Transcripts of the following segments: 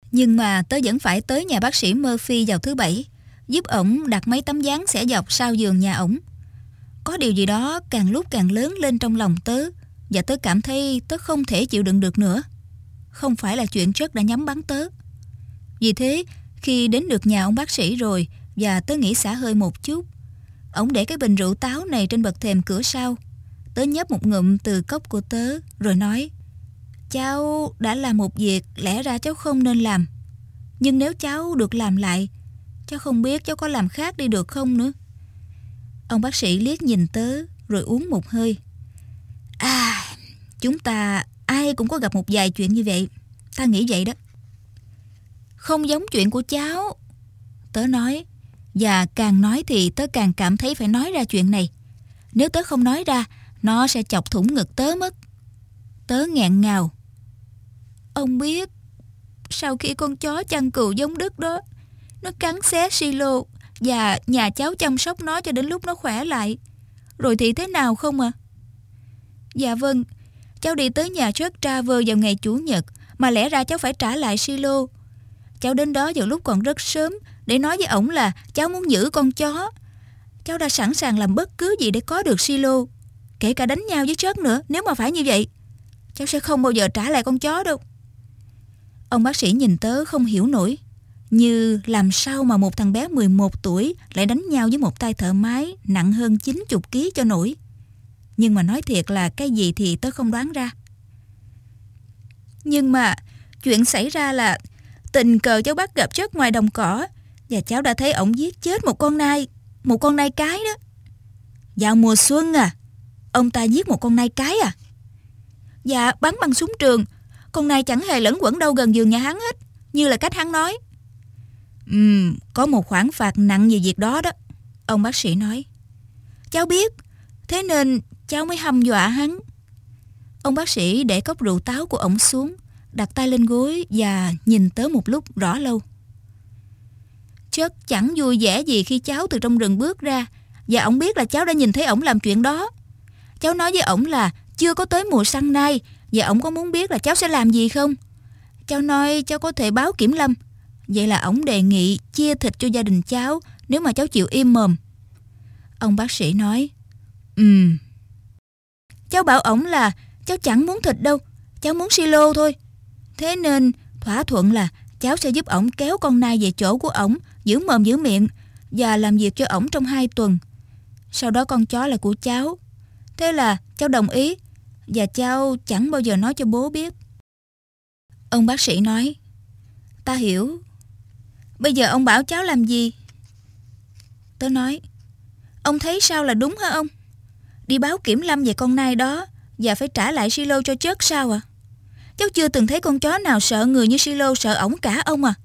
Nhưng mà tớ vẫn phải tới nhà bác sĩ Murphy vào thứ Bảy, giúp ổng đặt mấy tấm dáng xẻ dọc sau giường nhà ổng. Có điều gì đó càng lúc càng lớn lên trong lòng tớ, và tớ cảm thấy tớ không thể chịu đựng được nữa. Không phải là chuyện Trớt đã nhắm bắn tớ. Vì thế, khi đến được nhà ông bác sĩ rồi và tớ nghĩ xả hơi một chút, ổng để cái bình rượu táo này trên bậc thềm cửa sau. Tớ nhấp một ngụm từ cốc của tớ rồi nói: cháu đã làm một việc lẽ ra cháu không nên làm, nhưng nếu cháu được làm lại, cháu không biết cháu có làm khác đi được không nữa. Ông bác sĩ liếc nhìn tớ rồi uống một hơi. Chúng ta ai cũng có gặp một vài chuyện như vậy, ta nghĩ vậy đó. Không giống chuyện của cháu, tớ nói. Và càng nói thì tớ càng cảm thấy phải nói ra chuyện này. Nếu tớ không nói ra, nó sẽ chọc thủng ngực tớ mất. Tớ nghẹn ngào. Ông biết, sau khi con chó chăn cừu giống Đức đó, nó cắn xé silo và nhà cháu chăm sóc nó cho đến lúc nó khỏe lại, rồi thì thế nào không à? Dạ vâng, cháu đi tới nhà Jack Traver vào ngày Chủ nhật, mà lẽ ra cháu phải trả lại silo. Cháu đến đó vào lúc còn rất sớm để nói với ổng là cháu muốn giữ con chó. Cháu đã sẵn sàng làm bất cứ gì để có được silo, kể cả đánh nhau với Jack nữa. Nếu mà phải như vậy, cháu sẽ không bao giờ trả lại con chó đâu. Ông bác sĩ nhìn tớ không hiểu nổi, như làm sao mà một thằng bé 11 tuổi lại đánh nhau với một tay thợ máy nặng hơn 90 kg cho nổi. Nhưng mà nói thiệt là cái gì thì tớ không đoán ra. Nhưng mà chuyện xảy ra là tình cờ cháu bắt gặp Jack ngoài đồng cỏ, và cháu đã thấy ổng giết chết một con nai cái đó. Vào mùa xuân à? Ông ta giết một con nai cái à? Dạ, bắn bằng súng trường. Con nai chẳng hề lẫn quẩn đâu gần giường nhà hắn hết, như là cách hắn nói. Có một khoản phạt nặng về việc đó đó, ông bác sĩ nói. Cháu biết, thế nên cháu mới hăm dọa hắn. Ông bác sĩ để cốc rượu táo của ổng xuống, đặt tay lên gối và nhìn tớ một lúc rõ lâu. Chất chẳng vui vẻ gì khi cháu từ trong rừng bước ra, và ổng biết là cháu đã nhìn thấy ổng làm chuyện đó. Cháu nói với ổng là chưa có tới mùa săn nai, và ổng có muốn biết là cháu sẽ làm gì không. Cháu nói cháu có thể báo kiểm lâm. Vậy là ổng đề nghị chia thịt cho gia đình cháu nếu mà cháu chịu im mồm. Ông bác sĩ nói: Cháu bảo ổng là cháu chẳng muốn thịt đâu, cháu muốn silo thôi. Thế nên thỏa thuận là cháu sẽ giúp ổng kéo con nai về chỗ của ổng, giữ mồm giữ miệng, và làm việc cho ổng trong 2 tuần. Sau đó con chó là của cháu. Thế là cháu đồng ý, và cháu chẳng bao giờ nói cho bố biết. Ông bác sĩ nói: Ta hiểu. Bây giờ ông bảo cháu làm gì? Tớ nói: Ông thấy sao là đúng hả ông? Đi báo kiểm lâm về con nai đó và phải trả lại silo cho Chất sao à? Cháu chưa từng thấy con chó nào sợ người như silo sợ ổng cả ông à.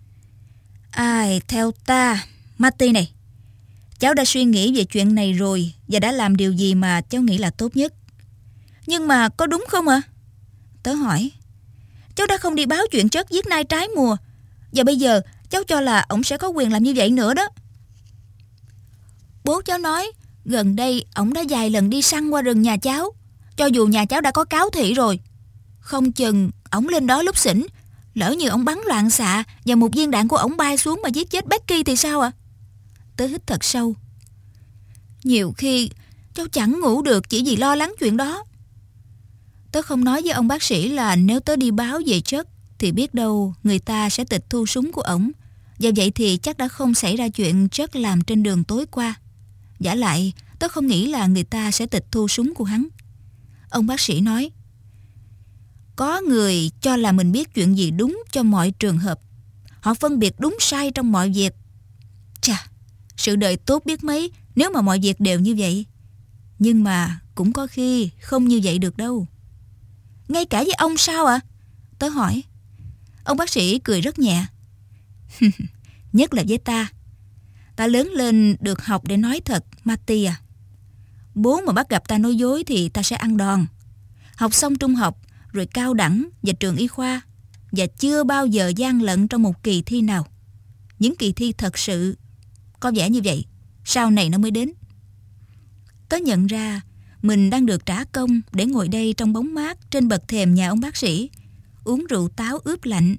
Theo ta, Marty này, cháu đã suy nghĩ về chuyện này rồi và đã làm điều gì mà cháu nghĩ là tốt nhất. Nhưng mà có đúng không ạ? Tớ hỏi. Cháu đã không đi báo chuyện Chất giết nai trái mùa, và bây giờ cháu cho là ổng sẽ có quyền làm như vậy nữa đó. Bố cháu nói gần đây ổng đã vài lần đi săn qua rừng nhà cháu, cho dù nhà cháu đã có cáo thị rồi. Không chừng ổng lên đó lúc xỉn, lỡ như ổng bắn loạn xạ và một viên đạn của ổng bay xuống mà giết chết Becky thì sao ạ? Tớ hít thật sâu. Nhiều khi cháu chẳng ngủ được chỉ vì lo lắng chuyện đó. Tớ không nói với ông bác sĩ là nếu tớ đi báo về Chất thì biết đâu người ta sẽ tịch thu súng của ổng, và vậy thì chắc đã không xảy ra chuyện Chất làm trên đường tối qua. Vả lại, tớ không nghĩ là người ta sẽ tịch thu súng của hắn. Ông bác sĩ nói: Có người cho là mình biết chuyện gì đúng cho mọi trường hợp. Họ phân biệt đúng sai trong mọi việc. Chà, sự đời tốt biết mấy nếu mà mọi việc đều như vậy. Nhưng mà cũng có khi không như vậy được đâu. Ngay cả với ông sao ạ? Tớ hỏi. Ông bác sĩ cười rất nhẹ. Nhất là với ta. Ta lớn lên được học để nói thật, Marty à. Bố mà bắt gặp ta nói dối thì ta sẽ ăn đòn. Học xong trung học, rồi cao đẳng và trường y khoa, và chưa bao giờ gian lận trong một kỳ thi nào. Những kỳ thi thật sự có vẻ như vậy, sau này nó mới đến. Tớ nhận ra mình đang được trả công để ngồi đây trong bóng mát trên bậc thềm nhà ông bác sĩ, uống rượu táo ướp lạnh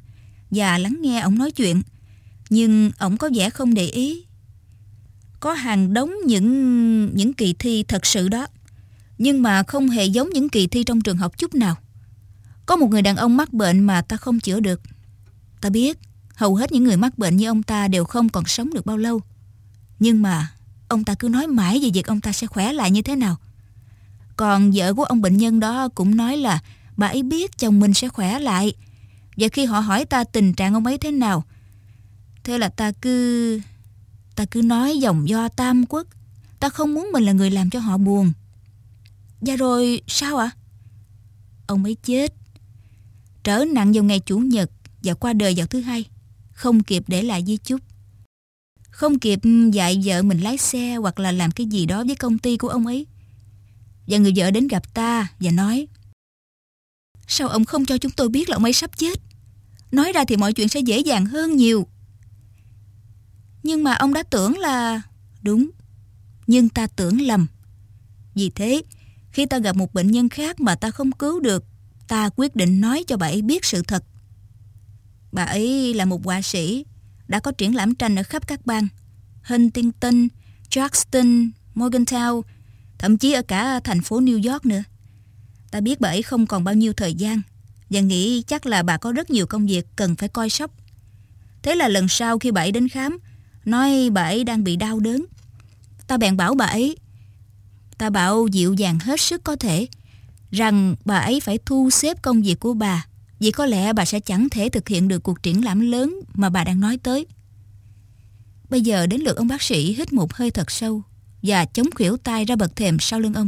và lắng nghe ổng nói chuyện. Nhưng ổng có vẻ không để ý. Có hàng đống những kỳ thi thật sự đó, nhưng mà không hề giống những kỳ thi trong trường học chút nào. Có một người đàn ông mắc bệnh mà ta không chữa được. Ta biết hầu hết những người mắc bệnh như ông ta đều không còn sống được bao lâu. Nhưng mà ông ta cứ nói mãi về việc ông ta sẽ khỏe lại như thế nào. Còn vợ của ông bệnh nhân đó cũng nói là bà ấy biết chồng mình sẽ khỏe lại. Và khi họ hỏi ta tình trạng ông ấy thế nào, thế là ta cứ nói dòng do tam quốc. Ta không muốn mình là người làm cho họ buồn. Và rồi sao ạ? Ông ấy chết, trở nặng vào ngày Chủ nhật và qua đời vào thứ Hai, không kịp để lại di chúc, không kịp dạy vợ mình lái xe hoặc là làm cái gì đó với công ty của ông ấy. Và người vợ đến gặp ta và nói: sao ông không cho chúng tôi biết là ông ấy sắp chết? Nói ra thì mọi chuyện sẽ dễ dàng hơn nhiều. Nhưng mà ông đã tưởng là... Đúng, nhưng ta tưởng lầm. Vì thế, khi ta gặp một bệnh nhân khác mà ta không cứu được, ta quyết định nói cho bà ấy biết sự thật. Bà ấy là một họa sĩ, đã có triển lãm tranh ở khắp các bang Huntington, Charleston, Morgantown, thậm chí ở cả thành phố New York nữa. Ta biết bà ấy không còn bao nhiêu thời gian và nghĩ chắc là bà có rất nhiều công việc cần phải coi sóc. Thế là lần sau khi bà ấy đến khám, nói bà ấy đang bị đau đớn, ta bèn bảo bà ấy, ta bảo dịu dàng hết sức có thể, rằng bà ấy phải thu xếp công việc của bà, vì có lẽ bà sẽ chẳng thể thực hiện được cuộc triển lãm lớn mà bà đang nói tới. Bây giờ đến lượt ông bác sĩ hít một hơi thật sâu và chống khuỷu tay ra bậc thềm sau lưng ông.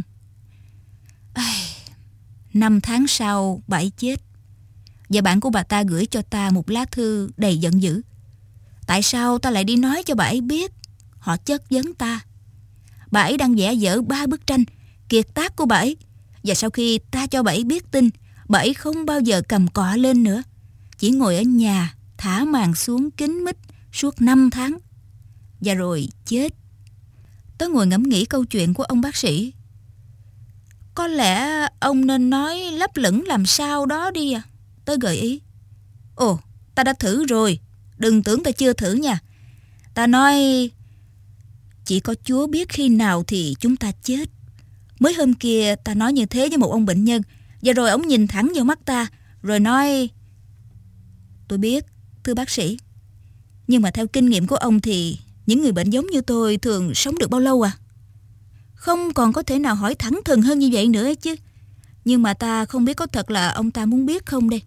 5 tháng sau bà ấy chết. Và bạn của bà ta gửi cho ta một lá thư đầy giận dữ. Tại sao ta lại đi nói cho bà ấy biết? Họ chất vấn ta. Bà ấy đang vẽ dở 3 bức tranh kiệt tác của bà ấy. Và sau khi ta cho bà ấy biết tin, bà ấy không bao giờ cầm cọ lên nữa, chỉ ngồi ở nhà thả màn xuống kín mít suốt 5 tháng. Và rồi chết. Tớ ngồi ngẫm nghĩ câu chuyện của ông bác sĩ. Có lẽ ông nên nói lấp lửng làm sao đó đi à? Tớ gợi ý. Ồ, ta đã thử rồi, đừng tưởng ta chưa thử nha. Ta nói chỉ có Chúa biết khi nào thì chúng ta chết. Mới hôm kia ta nói như thế với một ông bệnh nhân, và rồi ông nhìn thẳng vào mắt ta rồi nói: tôi biết, thưa bác sĩ, nhưng mà theo kinh nghiệm của ông thì những người bệnh giống như tôi thường sống được bao lâu à? Không còn có thể nào hỏi thẳng thừng hơn như vậy nữa chứ. Nhưng mà ta không biết có thật là ông ta muốn biết không đây.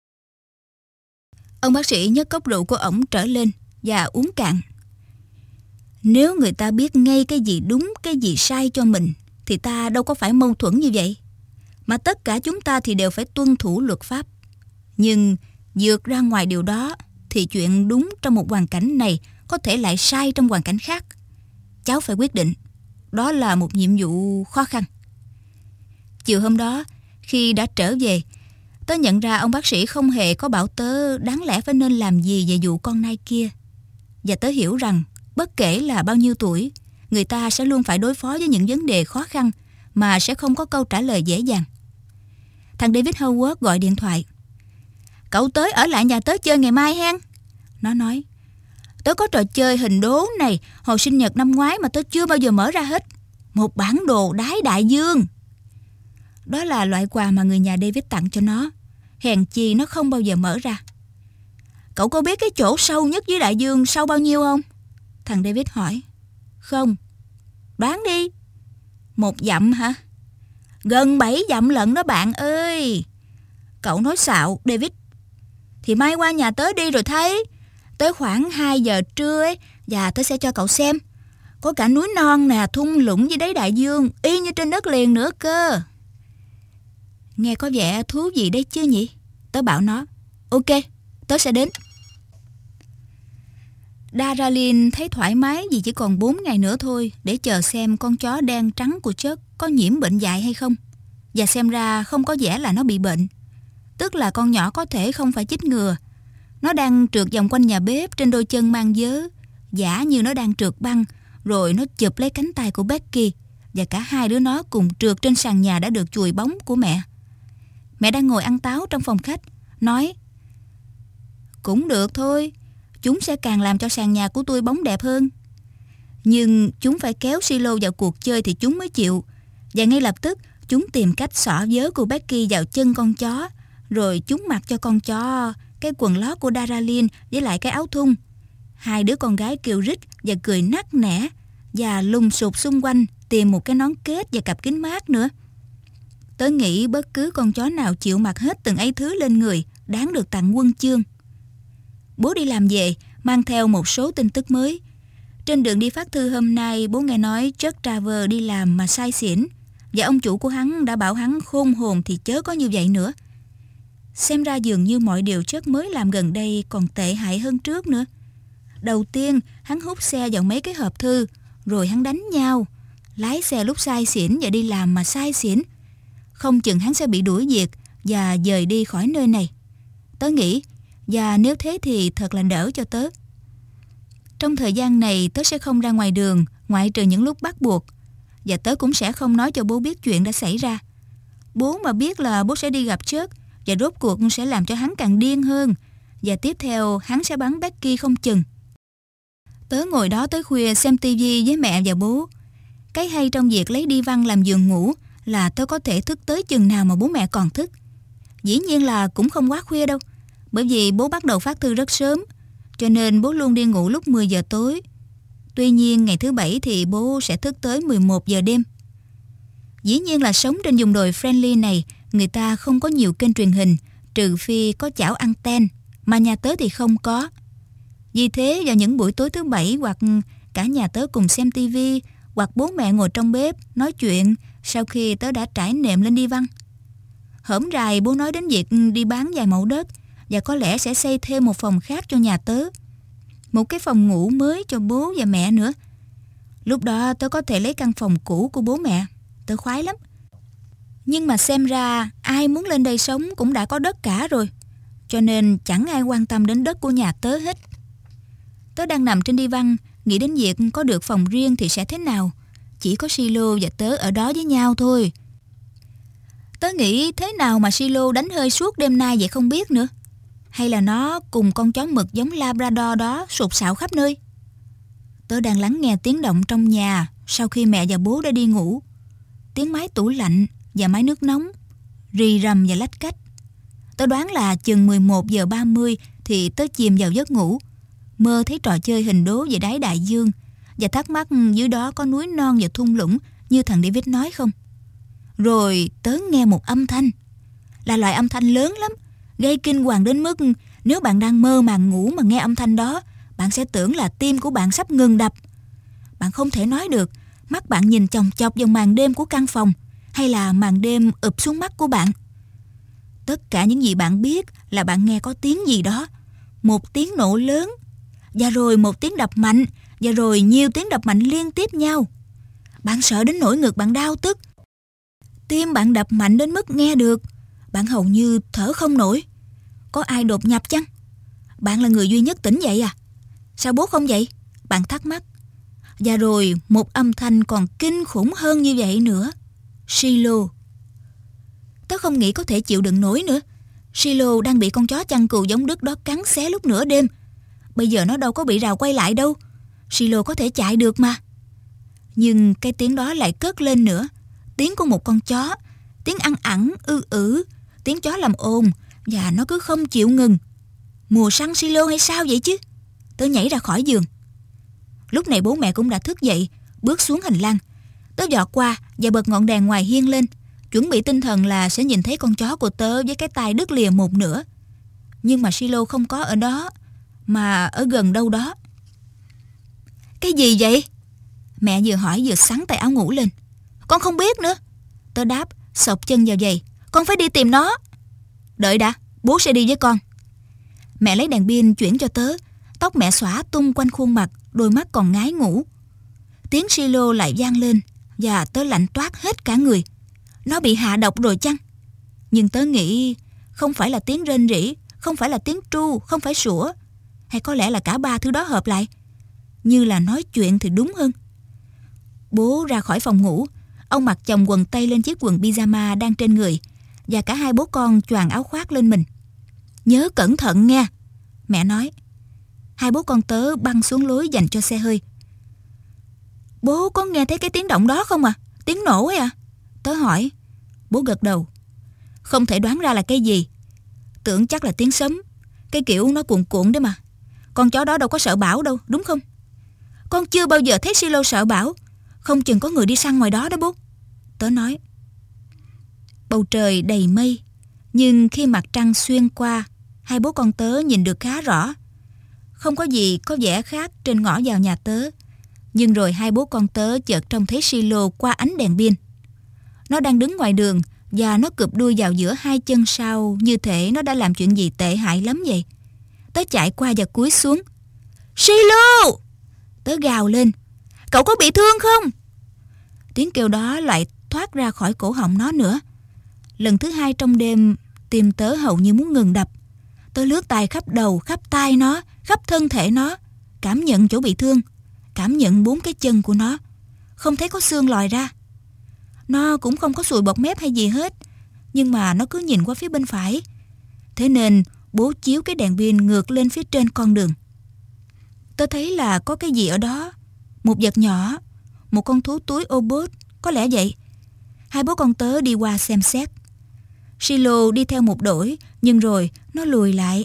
Ông bác sĩ nhấc cốc rượu của ổng trở lên và uống cạn. Nếu người ta biết ngay cái gì đúng, cái gì sai cho mình, thì ta đâu có phải mâu thuẫn như vậy. Mà tất cả chúng ta thì đều phải tuân thủ luật pháp. Nhưng vượt ra ngoài điều đó, thì chuyện đúng trong một hoàn cảnh này có thể lại sai trong hoàn cảnh khác. Cháu phải quyết định. Đó là một nhiệm vụ khó khăn. Chiều hôm đó, khi đã trở về, tớ nhận ra ông bác sĩ không hề có bảo tớ đáng lẽ phải nên làm gì về vụ con nai kia. Và tớ hiểu rằng bất kể là bao nhiêu tuổi, người ta sẽ luôn phải đối phó với những vấn đề khó khăn mà sẽ không có câu trả lời dễ dàng. Thằng David Howard gọi điện thoại. Cậu tới ở lại nhà tớ chơi ngày mai hen. Nó nói: tớ có trò chơi hình đố này hồi sinh nhật năm ngoái mà tớ chưa bao giờ mở ra hết. Một bản đồ đáy đại dương. Đó là loại quà mà người nhà David tặng cho nó. Hèn chi nó không bao giờ mở ra. Cậu có biết cái chỗ sâu nhất dưới đại dương sâu bao nhiêu không? Thằng David hỏi. Không. Đoán đi. 1 dặm hả? Gần 7 dặm lận đó bạn ơi. Cậu nói xạo David. Thì mai qua nhà tớ đi rồi thấy. Tới khoảng 2 giờ trưa ấy, và tớ sẽ cho cậu xem. Có cả núi non nè, thung lũng dưới đáy đại dương, y như trên đất liền nữa cơ. Nghe có vẻ thú vị đấy chứ nhỉ? Tớ bảo nó. Ok, tớ sẽ đến. Daralyn thấy thoải mái vì chỉ còn 4 ngày nữa thôi để chờ xem con chó đen trắng của Chuck có nhiễm bệnh dại hay không. Và xem ra không có vẻ là nó bị bệnh. Tức là con nhỏ có thể không phải chích ngừa. Nó đang trượt vòng quanh nhà bếp trên đôi chân mang vớ, giả như nó đang trượt băng, rồi nó chụp lấy cánh tay của Becky, và cả hai đứa nó cùng trượt trên sàn nhà đã được chùi bóng của mẹ. Mẹ đang ngồi ăn táo trong phòng khách, nói: Cũng được thôi, chúng sẽ càng làm cho sàn nhà của tôi bóng đẹp hơn. Nhưng chúng phải kéo Silo vào cuộc chơi thì chúng mới chịu. Và ngay lập tức chúng tìm cách xỏ vớ của Becky vào chân con chó. Rồi chúng mặc cho con chó cái quần lót của Daralyn với lại cái áo thun. Hai đứa con gái kêu rít và cười nắc nẻ và lùng sục xung quanh tìm một cái nón kết và cặp kính mát nữa. Tớ nghĩ bất cứ con chó nào chịu mặc hết từng ấy thứ lên người đáng được tặng huân chương. Bố đi làm về mang theo một số tin tức mới. Trên đường đi phát thư hôm nay, bố nghe nói Chuck Travers đi làm mà say xỉn, và ông chủ của hắn đã bảo hắn khôn hồn thì chớ có như vậy nữa. Xem ra dường như mọi điều Chuck mới làm gần đây còn tệ hại hơn trước nữa. Đầu tiên, hắn hút xe vào mấy cái hộp thư, rồi hắn đánh nhau, lái xe lúc say xỉn và đi làm mà say xỉn. Không chừng hắn sẽ bị đuổi việc và dời đi khỏi nơi này. Tớ nghĩ, và nếu thế thì thật là đỡ cho tớ. Trong thời gian này tớ sẽ không ra ngoài đường, ngoại trừ những lúc bắt buộc. Và tớ cũng sẽ không nói cho bố biết chuyện đã xảy ra. Bố mà biết là bố sẽ đi gặp Chuck, và rốt cuộc sẽ làm cho hắn càng điên hơn. Và tiếp theo hắn sẽ bắn Becky không chừng. Tớ ngồi đó tới khuya xem tivi với mẹ và bố. Cái hay trong việc lấy đi văn làm giường ngủ là tớ có thể thức tới chừng nào mà bố mẹ còn thức. Dĩ nhiên là cũng không quá khuya đâu, bởi vì bố bắt đầu phát thư rất sớm, cho nên bố luôn đi ngủ lúc 10 giờ tối. Tuy nhiên ngày thứ Bảy thì bố sẽ thức tới 11 giờ đêm. Dĩ nhiên là sống trên vùng đồi Friendly này, người ta không có nhiều kênh truyền hình, trừ phi có chảo anten, mà nhà tớ thì không có. Vì thế vào những buổi tối thứ Bảy hoặc cả nhà tớ cùng xem tivi, hoặc bố mẹ ngồi trong bếp nói chuyện sau khi tớ đã trải nệm lên đi văn. Hổm rày bố nói đến việc đi bán vài mẫu đất và có lẽ sẽ xây thêm một phòng khác cho nhà tớ. Một cái phòng ngủ mới cho bố và mẹ nữa. Lúc đó tớ có thể lấy căn phòng cũ của bố mẹ. Tớ khoái lắm. Nhưng mà xem ra ai muốn lên đây sống cũng đã có đất cả rồi. Cho nên chẳng ai quan tâm đến đất của nhà tớ hết. Tớ đang nằm trên đi văn, nghĩ đến việc có được phòng riêng thì sẽ thế nào. Chỉ có Silo và tớ ở đó với nhau thôi. Tớ nghĩ thế nào mà Silo đánh hơi suốt đêm nay vậy không biết nữa. Hay là nó cùng con chó mực giống Labrador đó sụt sạo khắp nơi. Tớ đang lắng nghe tiếng động trong nhà sau khi mẹ và bố đã đi ngủ. Tiếng máy tủ lạnh và máy nước nóng, rì rầm và lách cách. Tớ đoán là chừng 11 giờ 30 thì tớ chìm vào giấc ngủ, mơ thấy trò chơi hình đố về đáy đại dương và thắc mắc dưới đó có núi non và thung lũng như thằng David nói không. Rồi tớ nghe một âm thanh, là loại âm thanh lớn lắm, gây kinh hoàng đến mức nếu bạn đang mơ màng ngủ mà nghe âm thanh đó, bạn sẽ tưởng là tim của bạn sắp ngừng đập. Bạn không thể nói được, mắt bạn nhìn chòng chọc vào màn đêm của căn phòng, hay là màn đêm ụp xuống mắt của bạn. Tất cả những gì bạn biết là bạn nghe có tiếng gì đó, một tiếng nổ lớn, và rồi một tiếng đập mạnh, và rồi nhiều tiếng đập mạnh liên tiếp nhau. Bạn sợ đến nỗi ngực bạn đau tức. Tim bạn đập mạnh đến mức nghe được, bạn hầu như thở không nổi. Có ai đột nhập chăng? Bạn là người duy nhất tỉnh dậy à? Sao bố không vậy? Bạn thắc mắc. Và rồi một âm thanh còn kinh khủng hơn như vậy nữa. Silo. Tớ không nghĩ có thể chịu đựng nổi nữa. Silo đang bị con chó chăn cừu giống Đức đó cắn xé lúc nửa đêm. Bây giờ nó đâu có bị rào quay lại đâu. Silo có thể chạy được mà. Nhưng cái tiếng đó lại cất lên nữa. Tiếng của một con chó. Tiếng ăn ẳng, tiếng chó làm ồn. Và nó cứ không chịu ngừng. Mùa săn Silo hay sao vậy chứ? Tớ nhảy ra khỏi giường. Lúc này bố mẹ cũng đã thức dậy, bước xuống hành lang. Tớ vọt qua và bật ngọn đèn ngoài hiên lên, chuẩn bị tinh thần là sẽ nhìn thấy con chó của tớ với cái tai đứt lìa một nửa. Nhưng mà Silo không có ở đó, mà ở gần đâu đó. Cái gì vậy? Mẹ vừa hỏi vừa xắn tay áo ngủ lên. Con không biết nữa. Tớ đáp, xộc chân vào giày. Con phải đi tìm nó. Đợi đã, bố sẽ đi với con. Mẹ lấy đèn pin chuyển cho tớ. Tóc mẹ xõa tung quanh khuôn mặt, đôi mắt còn ngái ngủ. Tiếng Silo lại vang lên và tớ lạnh toát hết cả người. Nó bị hạ độc rồi chăng? Nhưng tớ nghĩ không phải là tiếng rên rỉ, không phải là tiếng tru, không phải sủa, hay có lẽ là cả ba thứ đó hợp lại. Như là nói chuyện thì đúng hơn. Bố ra khỏi phòng ngủ. Ông mặc chồng quần tây lên chiếc quần pyjama đang trên người, và cả hai bố con choàng áo khoác lên mình. Nhớ cẩn thận nghe. Mẹ nói. Hai bố con tớ băng xuống lối dành cho xe hơi. Bố có nghe thấy cái tiếng động đó không à? Tiếng nổ ấy à? Tớ hỏi. Bố gật đầu. Không thể đoán ra là cái gì. Tưởng chắc là tiếng sấm. Cái kiểu nó cuồn cuộn đấy mà. Con chó đó đâu có sợ bão đâu, đúng không? Con chưa bao giờ thấy Silo sợ bão. Không chừng có người đi săn ngoài đó đó bố. Tớ nói. Bầu trời đầy mây, nhưng khi mặt trăng xuyên qua, hai bố con tớ nhìn được khá rõ. Không có gì có vẻ khác trên ngõ vào nhà tớ. Nhưng rồi hai bố con tớ chợt trông thấy Silo qua ánh đèn pin. Nó đang đứng ngoài đường và nó cụp đuôi vào giữa hai chân sau, như thể nó đã làm chuyện gì tệ hại lắm vậy. Tớ chạy qua và cúi xuống. Silo! Tớ gào lên. Cậu có bị thương không? Tiếng kêu đó lại thoát ra khỏi cổ họng nó nữa. Lần thứ hai trong đêm, tim tớ hầu như muốn ngừng đập. Tớ lướt tay khắp đầu, khắp tai nó, khắp thân thể nó, cảm nhận chỗ bị thương, cảm nhận 4 cái chân của nó. Không thấy có xương lòi ra. Nó cũng không có sùi bọt mép hay gì hết, nhưng mà nó cứ nhìn qua phía bên phải. Thế nên bố chiếu cái đèn pin ngược lên phía trên con đường. Tớ thấy là có cái gì ở đó. Một vật nhỏ, một con thú túi ô bốt, có lẽ vậy. Hai bố con tớ đi qua xem xét. Silo đi theo một đỗi, nhưng rồi nó lùi lại.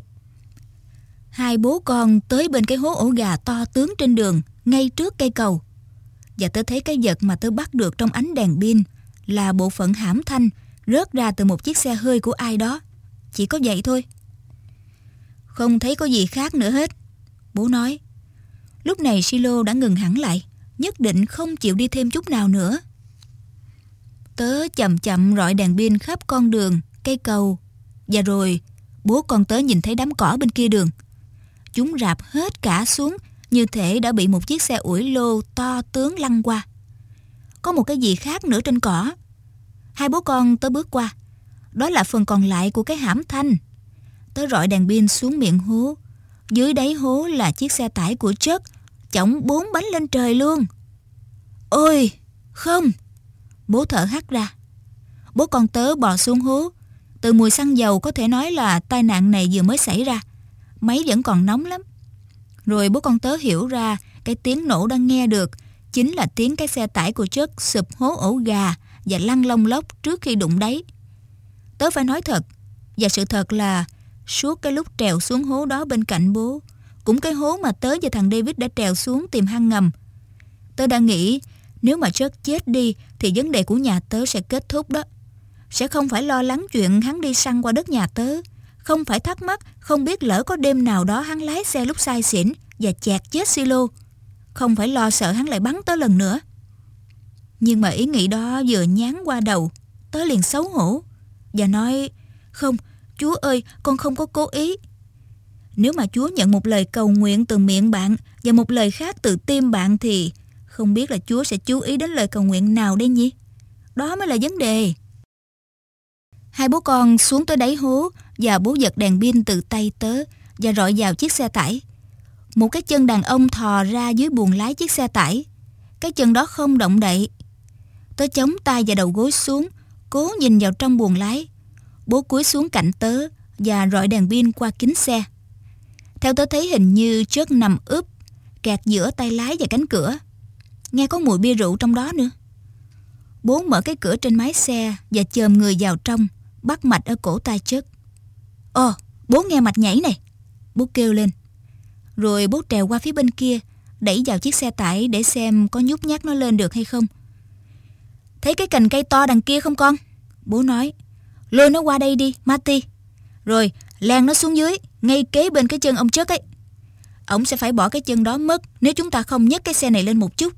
Hai bố con tới bên cái hố ổ gà to tướng trên đường, ngay trước cây cầu. Và tớ thấy cái vật mà tớ bắt được trong ánh đèn pin là bộ phận hãm thanh rớt ra từ một chiếc xe hơi của ai đó. Chỉ có vậy thôi. Không thấy có gì khác nữa hết, bố nói. Lúc này Silo đã ngừng hẳn lại, nhất định không chịu đi thêm chút nào nữa. Tớ chậm chậm rọi đèn pin khắp con đường, cây cầu. Và rồi bố con tớ nhìn thấy đám cỏ bên kia đường. Chúng rạp hết cả xuống, như thể đã bị một chiếc xe ủi lô to tướng lăn qua. Có một cái gì khác nữa trên cỏ. Hai bố con tớ bước qua. Đó là phần còn lại của cái hãm thanh. Tớ rọi đèn pin xuống miệng hố. Dưới đáy hố là chiếc xe tải của Chuck, chổng 4 bánh lên trời luôn. Ôi, không! Bố thở hắt ra. Bố con tớ bò xuống hố. Từ mùi xăng dầu có thể nói là tai nạn này vừa mới xảy ra. Máy vẫn còn nóng lắm. Rồi bố con tớ hiểu ra cái tiếng nổ đang nghe được chính là tiếng cái xe tải của Chuck sụp hố ổ gà và lăn lông lốc trước khi đụng đáy. Tớ phải nói thật, và sự thật là suốt cái lúc trèo xuống hố đó bên cạnh bố, cũng cái hố mà tớ và thằng David đã trèo xuống tìm hang ngầm, tớ đã nghĩ nếu mà Chuck chết đi thì vấn đề của nhà tớ sẽ kết thúc đó. Sẽ không phải lo lắng chuyện hắn đi săn qua đất nhà tớ, không phải thắc mắc không biết lỡ có đêm nào đó hắn lái xe lúc say xỉn và chẹt chết Silo, không phải lo sợ hắn lại bắn tớ lần nữa. Nhưng mà ý nghĩ đó vừa nhán qua đầu, tớ liền xấu hổ và nói: Không, Chúa ơi, con không có cố ý. Nếu mà Chúa nhận một lời cầu nguyện từ miệng bạn và một lời khác từ tim bạn thì không biết là Chúa sẽ chú ý đến lời cầu nguyện nào đây nhỉ? Đó mới là vấn đề. Hai bố con xuống tới đáy hố và bố giật đèn pin từ tay tớ và rọi vào chiếc xe tải. Một cái chân đàn ông thò ra dưới buồng lái chiếc xe tải. Cái chân đó không động đậy. Tớ chống tay và đầu gối xuống, cố nhìn vào trong buồng lái. Bố cúi xuống cạnh tớ và rọi đèn pin qua kính xe. Theo tớ thấy hình như Chuck nằm úp, kẹt giữa tay lái và cánh cửa. Nghe có mùi bia rượu trong đó nữa. Bố mở cái cửa trên mái xe và chồm người vào trong, bắt mạch ở cổ tay Chuck. Ồ, bố nghe mạch nhảy này, bố kêu lên. Rồi bố trèo qua phía bên kia, đẩy vào chiếc xe tải để xem có nhúc nhắc nó lên được hay không. Thấy cái cành cây to đằng kia không con? Bố nói. Lôi nó qua đây đi, Marty. Rồi len nó xuống dưới, ngay kế bên cái chân ông Chuck ấy. Ông sẽ phải bỏ cái chân đó mất nếu chúng ta không nhấc cái xe này lên một chút.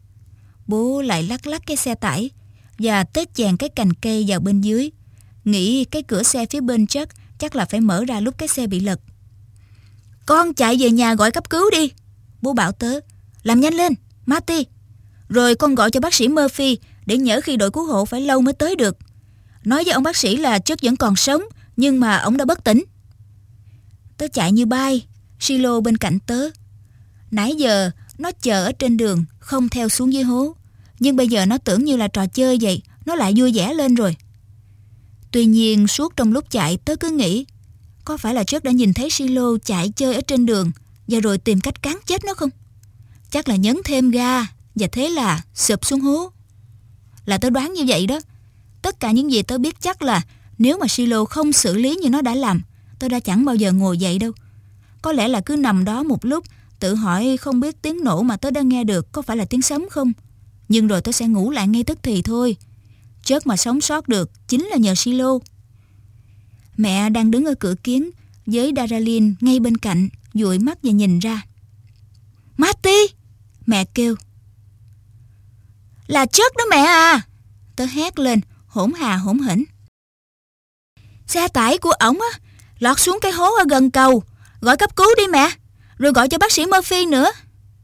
Bố lại lắc lắc cái xe tải và tết chèn cái cành cây vào bên dưới, nghĩ cái cửa xe phía bên Chuck chắc là phải mở ra lúc cái xe bị lật. Con chạy về nhà gọi cấp cứu đi, bố bảo tớ. Làm nhanh lên, Marty. Rồi con gọi cho bác sĩ Murphy để nhỡ khi đội cứu hộ phải lâu mới tới được. Nói với ông bác sĩ là Chuck vẫn còn sống, nhưng mà ông đã bất tỉnh. Tớ chạy như bay, Silo bên cạnh tớ. Nãy giờ nó chờ ở trên đường, không theo xuống dưới hố. Nhưng bây giờ nó tưởng như là trò chơi vậy, nó lại vui vẻ lên rồi. Tuy nhiên suốt trong lúc chạy tớ cứ nghĩ, Có phải là Chuck đã nhìn thấy Silo chạy chơi ở trên đường và rồi tìm cách cán chết nó không? Chắc là nhấn thêm ga và thế là sụp xuống hố. Là tớ đoán như vậy đó. Tất cả những gì tớ biết chắc là nếu mà Silo không xử lý như nó đã làm, tớ đã chẳng bao giờ ngồi dậy đâu. Có lẽ là cứ nằm đó một lúc, tự hỏi không biết tiếng nổ mà tớ đã nghe được có phải là tiếng sấm không. Nhưng rồi tớ sẽ ngủ lại ngay tức thì thôi. Chuck mà sống sót được chính là nhờ Silo. Mẹ đang đứng ở cửa kiến với Daralyn ngay bên cạnh, dụi mắt và nhìn ra. Marty! Mẹ kêu. Là Chuck đó mẹ à! Tớ hét lên, hỗn hà hỗn hỉnh. Xe tải của ổng á, lọt xuống cái hố ở gần cầu. Gọi cấp cứu đi mẹ, rồi gọi cho bác sĩ Murphy nữa.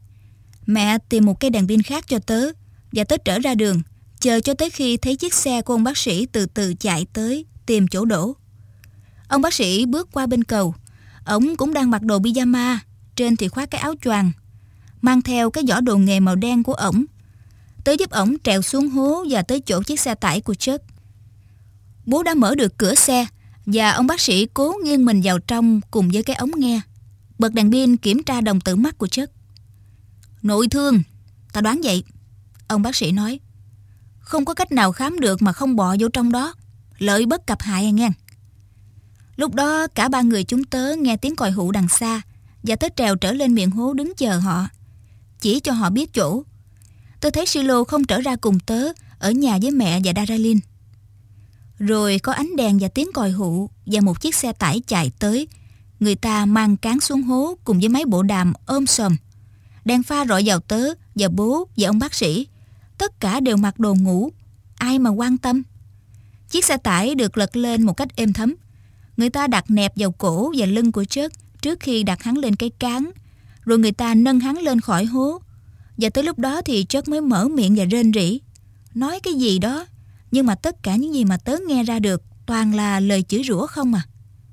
Mẹ tìm một cây đèn pin khác cho tớ, và tớ trở ra đường, chờ cho tới khi thấy chiếc xe của ông bác sĩ từ từ chạy tới, tìm chỗ đổ. Ông bác sĩ bước qua bên cầu. Ổng cũng đang mặc đồ pyjama, trên thì khoác cái áo choàng, mang theo cái giỏ đồ nghề màu đen của ổng. Tớ giúp ổng trèo xuống hố và tới chỗ chiếc xe tải của Chuck. Bố đã mở được cửa xe và ông bác sĩ cố nghiêng mình vào trong cùng với cái ống nghe. Bật đèn pin kiểm tra đồng tử mắt của Chuck. Nội thương, ta đoán vậy. Ông bác sĩ nói. Không có cách nào khám được mà không bò vô trong đó. Lợi bất cập hại nghe. Lúc đó cả ba người chúng tớ nghe tiếng còi hụ đằng xa và tớ trèo trở lên miệng hố đứng chờ họ, chỉ cho họ biết chỗ. Tớ thấy Silo không trở ra cùng tớ, ở nhà với mẹ và Daralyn. Rồi có ánh đèn và tiếng còi hụ và một chiếc xe tải chạy tới. Người ta mang cán xuống hố cùng với máy bộ đàm ôm sòm. Đèn pha rọi vào tớ và bố và ông bác sĩ. Tất cả đều mặc đồ ngủ. Ai mà quan tâm. Chiếc xe tải được lật lên một cách êm thấm. Người ta đặt nẹp vào cổ và lưng của Chuck trước khi đặt hắn lên cái cán. Rồi người ta nâng hắn lên khỏi hố. Và tới lúc đó thì Chuck mới mở miệng và rên rỉ. Nói cái gì đó. Nhưng mà tất cả những gì mà tớ nghe ra được toàn là lời chửi rủa không à.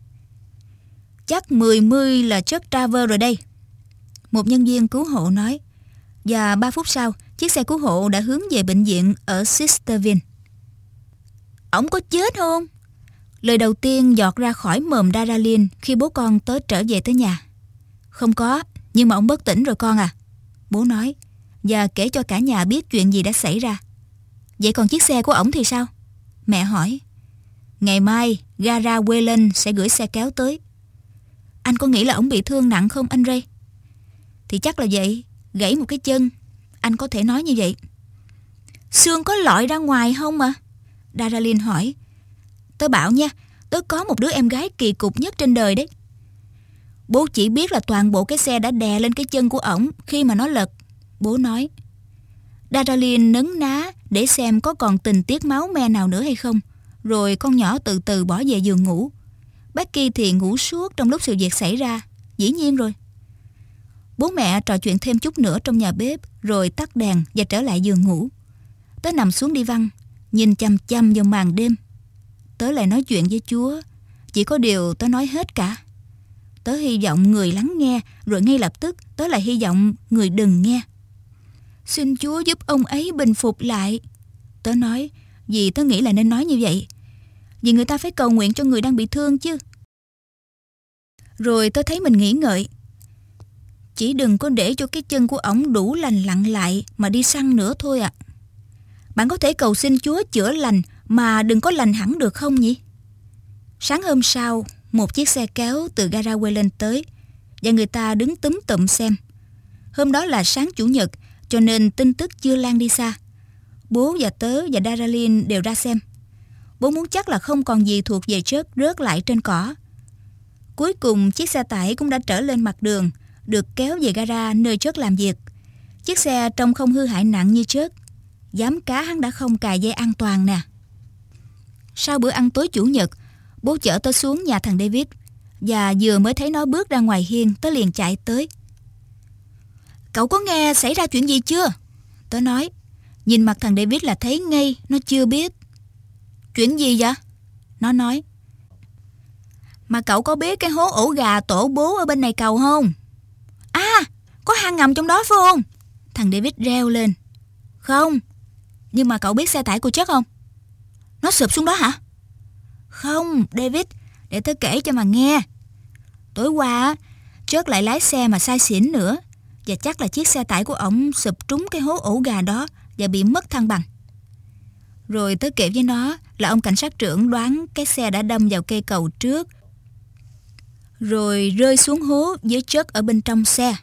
Chắc 10 là Chuck Travers rồi đây, một nhân viên cứu hộ nói. Và 3 phút sau, chiếc xe cứu hộ đã hướng về bệnh viện ở Sisterville. Ổng có chết không? Lời đầu tiên giọt ra khỏi mồm Daralyn khi bố con tớ trở về tới nhà. Không có, nhưng mà ổng bất tỉnh rồi con à, bố nói, và kể cho cả nhà biết chuyện gì đã xảy ra. Vậy còn chiếc xe của ổng thì sao? Mẹ hỏi. Ngày mai, gara Wayland sẽ gửi xe kéo tới. Anh có nghĩ là ổng bị thương nặng không anh Ray? Thì chắc là vậy, gãy một cái chân. Anh có thể nói như vậy. Xương có lọi ra ngoài không à? Daralyn hỏi. Tớ bảo nha, tớ có một đứa em gái kỳ cục nhất trên đời đấy. Bố chỉ biết là toàn bộ cái xe đã đè lên cái chân của ổng khi mà nó lật, bố nói. Daralyn nấn ná để xem có còn tình tiết máu me nào nữa hay không. Rồi con nhỏ từ từ bỏ về giường ngủ. Becky thì ngủ suốt trong lúc sự việc xảy ra. Dĩ nhiên rồi. Bố mẹ trò chuyện thêm chút nữa trong nhà bếp, rồi tắt đèn và trở lại giường ngủ. Tớ nằm xuống đi văn, nhìn chăm chăm vào màn đêm. Tớ lại nói chuyện với Chúa. Chỉ có điều tớ nói hết cả. Tớ hy vọng người lắng nghe, rồi ngay lập tức tớ lại hy vọng người đừng nghe. Xin Chúa giúp ông ấy bình phục lại, tớ nói, vì tớ nghĩ là nên nói như vậy. Vì người ta phải cầu nguyện cho người đang bị thương chứ. Rồi tớ thấy mình nghĩ ngợi. Chỉ đừng có để cho cái chân của ổng đủ lành lặn lại mà đi săn nữa thôi ạ. Bạn có thể cầu xin Chúa chữa lành mà đừng có lành hẳn được không nhỉ? Sáng hôm sau, một chiếc xe kéo từ gara Wayland tới và người ta đứng túm tụm xem. Hôm đó là sáng Chủ nhật, cho nên tin tức chưa lan đi xa. Bố và tớ và Daralyn đều ra xem. Bố muốn chắc là không còn gì thuộc về Chuck rớt lại trên cỏ. Cuối cùng chiếc xe tải cũng đã trở lên mặt đường, được kéo về gara nơi Chuck làm việc. Chiếc xe trông không hư hại nặng như Chuck. Dám cá hắn đã không cài dây an toàn nè. Sau bữa ăn tối Chủ nhật, bố chở tớ xuống nhà thằng David. Và vừa mới thấy nó bước ra ngoài hiên, tớ liền chạy tới. Cậu có nghe xảy ra chuyện gì chưa? Tớ nói. Nhìn mặt thằng David là thấy ngay nó chưa biết. Chuyện gì vậy? Nó nói. Mà cậu có biết cái hố ổ gà tổ bố ở bên này cầu không? À, có hang ngầm trong đó phải không? Thằng David reo lên. Không. Nhưng mà cậu biết xe tải của Chuck không? Nó sụp xuống đó hả? Không, David, để tớ kể cho mà nghe. Tối qua Chuck lại lái xe mà say xỉn nữa, và chắc là chiếc xe tải của ổng sụp trúng cái hố ổ gà đó và bị mất thăng bằng. Rồi tớ kể với nó là ông cảnh sát trưởng đoán cái xe đã đâm vào cây cầu trước, rồi rơi xuống hố với Chuck ở bên trong xe.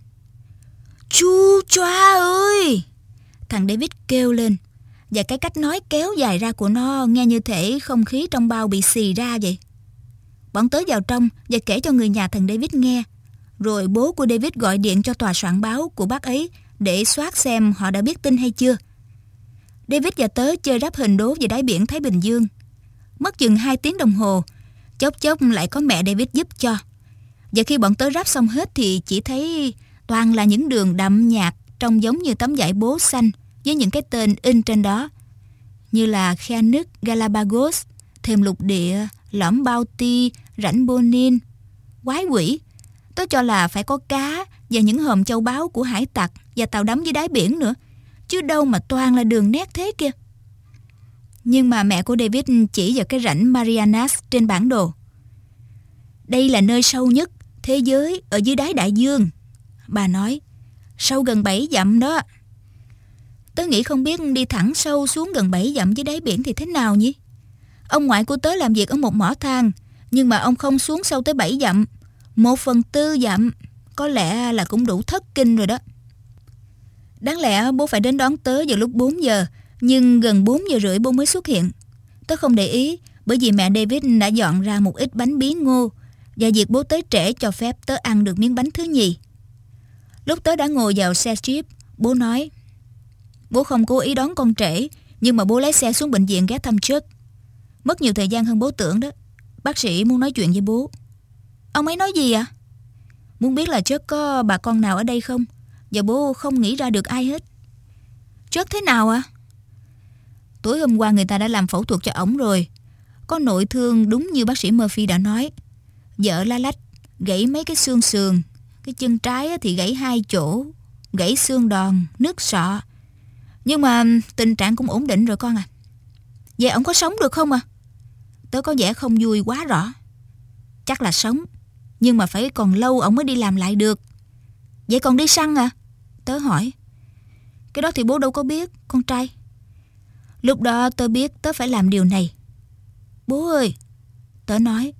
Chu choa ơi! Thằng David kêu lên, và cái cách nói kéo dài ra của nó nghe như thể không khí trong bao bị xì ra vậy. Bọn tớ vào trong và kể cho người nhà thằng David nghe. Rồi bố của David gọi điện cho tòa soạn báo của bác ấy để soát xem họ đã biết tin hay chưa. David và tớ chơi ráp hình đố về đáy biển Thái Bình Dương. Mất chừng 2 tiếng đồng hồ, chốc chốc lại có mẹ David giúp cho. Và khi bọn tớ ráp xong hết thì chỉ thấy toàn là những đường đậm nhạt trông giống như tấm vải bố xanh với những cái tên in trên đó, như là khe nứt Galapagos, thềm lục địa, lõm Bounty, rãnh Bonin. Quái quỷ, tớ cho là phải có cá và những hòm châu báu của hải tặc và tàu đắm dưới đáy biển nữa, chứ đâu mà toàn là đường nét thế kia. Nhưng mà mẹ của David chỉ vào cái rãnh Marianas trên bản đồ. Đây là nơi sâu nhất thế giới ở dưới đáy đại dương, bà nói. Sâu gần 7 dặm đó. Tớ nghĩ không biết đi thẳng sâu xuống gần 7 dặm dưới đáy biển thì thế nào nhỉ? Ông ngoại của tớ làm việc ở một mỏ than, nhưng mà ông không xuống sâu tới 7 dặm. 1/4 dặm, có lẽ là cũng đủ thất kinh rồi đó. Đáng lẽ bố phải đến đón tớ vào lúc 4 giờ, nhưng gần 4 giờ rưỡi bố mới xuất hiện. Tớ không để ý, bởi vì mẹ David đã dọn ra một ít bánh bí ngô, và việc bố tới trễ cho phép tớ ăn được miếng bánh thứ nhì. Lúc tớ đã ngồi vào xe Jeep, bố nói: Bố không cố ý đón con trễ, nhưng mà bố lái xe xuống bệnh viện ghé thăm Chuck. Mất nhiều thời gian hơn bố tưởng đó. Bác sĩ muốn nói chuyện với bố. Ông ấy nói gì ạ? Muốn biết là Chuck có bà con nào ở đây không, và bố không nghĩ ra được ai hết. Chuck thế nào ạ? Tối hôm qua người ta đã làm phẫu thuật cho ổng rồi. Có nội thương đúng như bác sĩ Murphy đã nói. Vợ la lách, gãy mấy cái xương sườn. Cái chân trái thì gãy 2 chỗ, gãy xương đòn, nứt sọ. Nhưng mà tình trạng cũng ổn định rồi con à. Vậy ổng có sống được không à? Tớ có vẻ không vui quá rõ. Chắc là sống, nhưng mà phải còn lâu ổng mới đi làm lại được. Vậy còn đi săn à? Tớ hỏi. Cái đó thì bố đâu có biết, con trai. Lúc đó tớ biết tớ phải làm điều này. Bố ơi, tớ nói,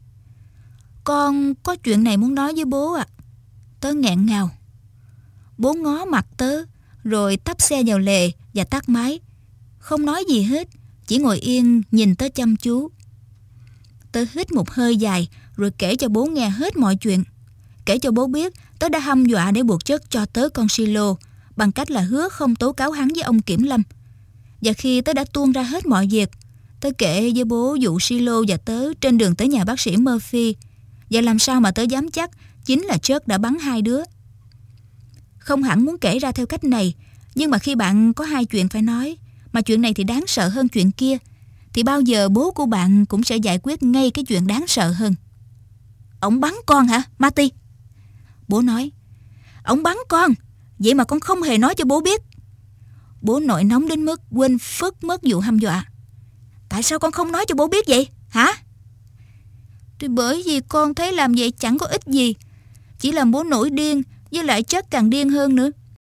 con có chuyện này muốn nói với bố ạ. Tớ nghẹn ngào. Bố ngó mặt tớ, rồi tấp xe vào lề và tắt máy. Không nói gì hết, chỉ ngồi yên nhìn tớ chăm chú. Tớ hít một hơi dài rồi kể cho bố nghe hết mọi chuyện. Kể cho bố biết tớ đã hăm dọa để buộc Chuck cho tớ con silo bằng cách là hứa không tố cáo hắn với ông kiểm lâm. Và khi tớ đã tuôn ra hết mọi việc, tớ kể với bố vụ silo và tớ trên đường tới nhà bác sĩ Murphy. Và làm sao mà tớ dám chắc chính là Chuck đã bắn 2 đứa. Không hẳn muốn kể ra theo cách này, nhưng mà khi bạn có 2 chuyện phải nói, mà chuyện này thì đáng sợ hơn chuyện kia, thì bao giờ bố của bạn cũng sẽ giải quyết ngay cái chuyện đáng sợ hơn. Ổng bắn con hả, Marty? Bố nói. Ổng bắn con, vậy mà con không hề nói cho bố biết. Bố nổi nóng đến mức quên phức mất vụ hăm dọa. Tại sao con không nói cho bố biết vậy, hả? Thì bởi vì con thấy làm vậy chẳng có ích gì, chỉ làm bố nổi điên, với lại Chuck càng điên hơn nữa.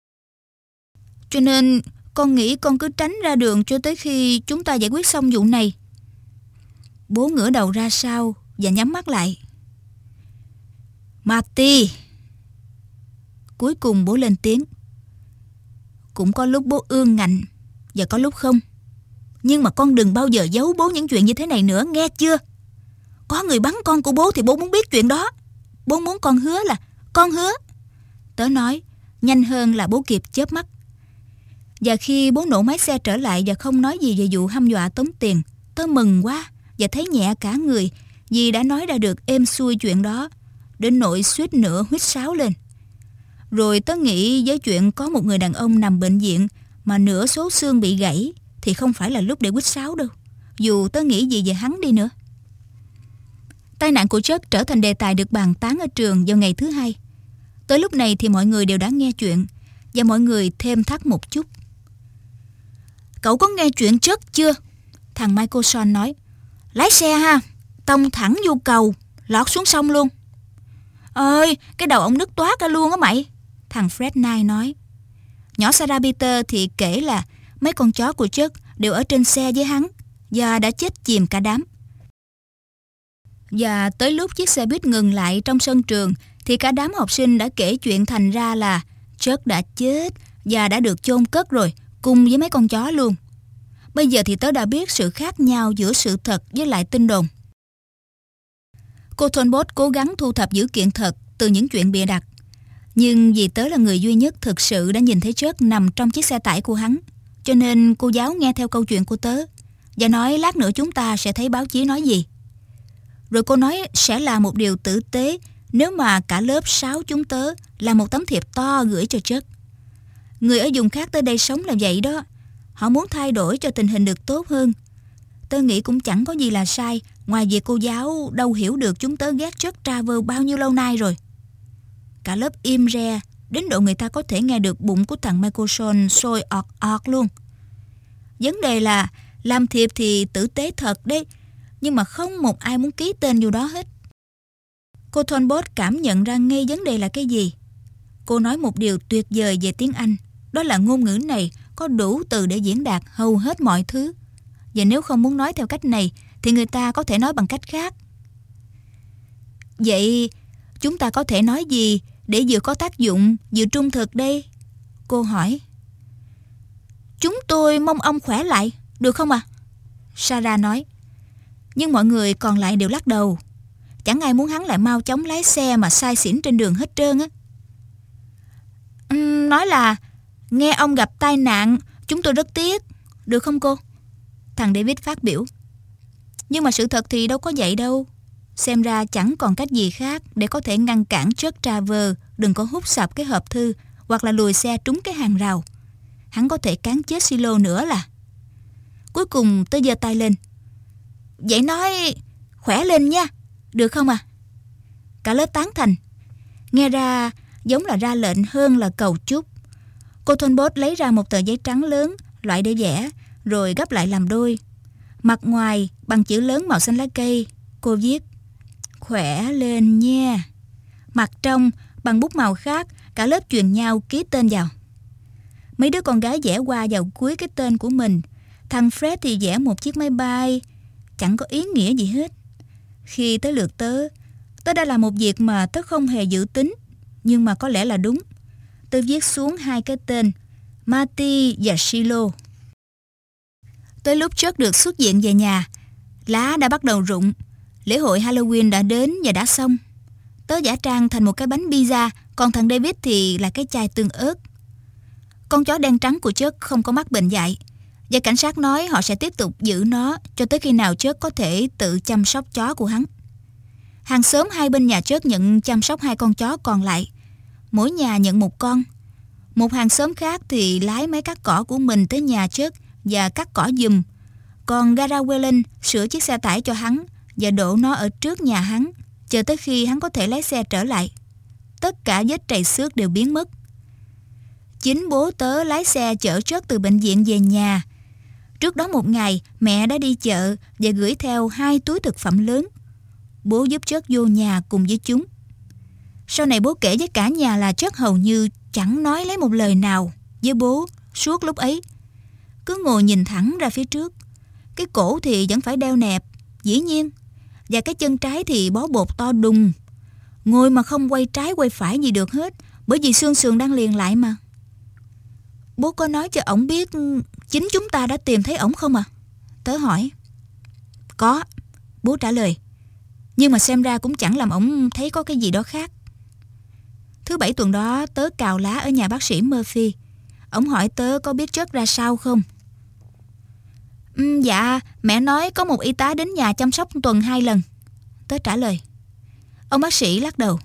Cho nên con nghĩ con cứ tránh ra đường cho tới khi chúng ta giải quyết xong vụ này. Bố ngửa đầu ra sau và nhắm mắt lại. Marty. Cuối cùng bố lên tiếng. Cũng có lúc bố ương ngạnh và có lúc không. Nhưng mà con đừng bao giờ giấu bố những chuyện như thế này nữa, nghe chưa? Có người bắn con của bố thì bố muốn biết chuyện đó. Bố muốn con hứa là con hứa. Tớ nói, nhanh hơn là bố kịp chớp mắt. Và khi bố nổ máy xe trở lại và không nói gì về vụ hăm dọa tống tiền, tớ mừng quá và thấy nhẹ cả người vì đã nói ra được êm xuôi chuyện đó, đến nỗi suýt nữa huýt sáo lên. Rồi tớ nghĩ với chuyện có một người đàn ông nằm bệnh viện mà nửa số xương bị gãy thì không phải là lúc để huýt sáo đâu, dù tớ nghĩ gì về hắn đi nữa. Tai nạn của Chuck trở thành đề tài được bàn tán ở trường vào ngày thứ 2. Tới lúc này thì mọi người đều đã nghe chuyện, và mọi người thêm thắt một chút. Cậu có nghe chuyện Chuck chưa? Thằng Michael Son nói. Lái xe ha, tông thẳng vô cầu, lọt xuống sông luôn. Ơi, cái đầu ông nứt toát ra luôn á mày. Thằng Fred Knight nói. Nhỏ Sarah Peter thì kể là mấy con chó của Chuck đều ở trên xe với hắn và đã chết chìm cả đám. Và tới lúc chiếc xe buýt ngừng lại trong sân trường thì cả đám học sinh đã kể chuyện thành ra là Chuck đã chết và đã được chôn cất rồi, cùng với mấy con chó luôn. Bây giờ thì tớ đã biết sự khác nhau giữa sự thật với lại tin đồn. Cô Talbot cố gắng thu thập dữ kiện thật từ những chuyện bịa đặt. Nhưng vì tớ là người duy nhất thực sự đã nhìn thấy Chuck nằm trong chiếc xe tải của hắn, cho nên cô giáo nghe theo câu chuyện của tớ và nói lát nữa chúng ta sẽ thấy báo chí nói gì. Rồi cô nói sẽ là một điều tử tế nếu mà cả lớp 6 chúng tớ làm một tấm thiệp to gửi cho Chuck. Người ở vùng khác tới đây sống là vậy đó. Họ muốn thay đổi cho tình hình được tốt hơn. Tớ nghĩ cũng chẳng có gì là sai, ngoài việc cô giáo đâu hiểu được chúng tớ ghét Chuck Travers bao nhiêu lâu nay rồi. Cả lớp im re, đến độ người ta có thể nghe được bụng của thằng Michelson sôi ọt ọt luôn. Vấn đề là làm thiệp thì tử tế thật đấy, nhưng mà không một ai muốn ký tên vô đó hết. Cô Talbot cảm nhận ra ngay vấn đề là cái gì. Cô nói một điều tuyệt vời về tiếng Anh, đó là ngôn ngữ này có đủ từ để diễn đạt hầu hết mọi thứ. Và nếu không muốn nói theo cách này thì người ta có thể nói bằng cách khác. Vậy chúng ta có thể nói gì để vừa có tác dụng vừa trung thực đây? Cô hỏi. Chúng tôi mong ông khỏe lại, được không ạ? Sarah nói. Nhưng mọi người còn lại đều lắc đầu. Chẳng ai muốn hắn lại mau chóng lái xe mà say xỉn trên đường hết trơn á. Nói là nghe ông gặp tai nạn, chúng tôi rất tiếc, được không cô? Thằng David phát biểu. Nhưng mà sự thật thì đâu có vậy đâu. Xem ra chẳng còn cách gì khác để có thể ngăn cản Chuck Travers đừng có hút sập cái hộp thư hoặc là lùi xe trúng cái hàng rào. Hắn có thể cán chết Silo nữa là. Cuối cùng tôi giơ tay lên. Vậy nói khỏe lên nha, được không à? Cả lớp tán thành. Nghe ra giống là ra lệnh hơn là cầu chúc. Cô Talbot lấy ra một tờ giấy trắng lớn, loại để vẽ, rồi gấp lại làm đôi. Mặt ngoài bằng chữ lớn màu xanh lá cây, cô viết khỏe lên nha. Mặt trong bằng bút màu khác, cả lớp truyền nhau ký tên vào. Mấy đứa con gái vẽ qua vào cuối cái tên của mình. Thằng Fred thì vẽ một chiếc máy bay, chẳng có ý nghĩa gì hết. Khi tới lượt tớ đã làm một việc mà tớ không hề dự tính, nhưng mà có lẽ là đúng. Tớ viết xuống hai cái tên, Marty và Silo. Tới lúc Chuck được xuất viện về nhà, lá đã bắt đầu rụng. Lễ hội Halloween đã đến và đã xong. Tớ giả trang thành một cái bánh pizza, còn thằng David thì là cái chai tương ớt. Con chó đen trắng của Chuck không có mắc bệnh dại, và cảnh sát nói họ sẽ tiếp tục giữ nó cho tới khi nào Chuck có thể tự chăm sóc chó của hắn. Hàng xóm hai bên nhà Chuck nhận chăm sóc hai con chó còn lại. Mỗi nhà nhận một con. Một hàng xóm khác thì lái máy cắt cỏ của mình tới nhà Chuck và cắt cỏ giùm. Còn Gara Whelan sửa chiếc xe tải cho hắn và đổ nó ở trước nhà hắn, chờ tới khi hắn có thể lái xe trở lại. Tất cả vết trầy xước đều biến mất. Chính bố tớ lái xe chở Chuck từ bệnh viện về nhà. Trước đó một ngày, mẹ đã đi chợ và gửi theo 2 túi thực phẩm lớn. Bố giúp Chuck vô nhà cùng với chúng. Sau này bố kể với cả nhà là Chuck hầu như chẳng nói lấy một lời nào với bố suốt lúc ấy. Cứ ngồi nhìn thẳng ra phía trước. Cái cổ thì vẫn phải đeo nẹp, dĩ nhiên. Và cái chân trái thì bó bột to đùng. Ngồi mà không quay trái quay phải gì được hết, bởi vì xương sườn đang liền lại mà. Bố có nói cho ổng biết chính chúng ta đã tìm thấy ổng không à? Tớ hỏi. Có, bố trả lời. Nhưng mà xem ra cũng chẳng làm ổng thấy có cái gì đó khác. Thứ Bảy tuần đó tớ cào lá ở nhà bác sĩ Murphy. Ổng hỏi tớ có biết Chuck ra sao không. Dạ, mẹ nói có một y tá đến nhà chăm sóc tuần 2 lần. Tớ trả lời. Ông bác sĩ lắc đầu.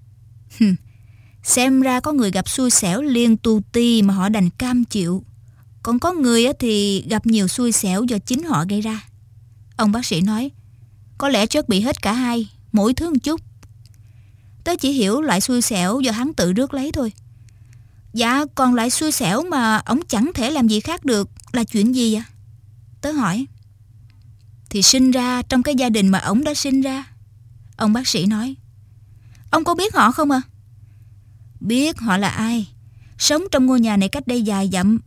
Xem ra có người gặp xui xẻo liên tu ti mà họ đành cam chịu. Còn có người thì gặp nhiều xui xẻo do chính họ gây ra. Ông bác sĩ nói. Có lẽ Chuck bị hết cả hai, mỗi thứ một chút. Tớ chỉ hiểu loại xui xẻo do hắn tự rước lấy thôi. Dạ, còn loại xui xẻo mà ổng chẳng thể làm gì khác được là chuyện gì vậy? Tớ hỏi. Thì sinh ra trong cái gia đình mà ổng đã sinh ra. Ông bác sĩ nói. Ông có biết họ không à? Biết họ là ai. Sống trong ngôi nhà này cách đây vài dặm,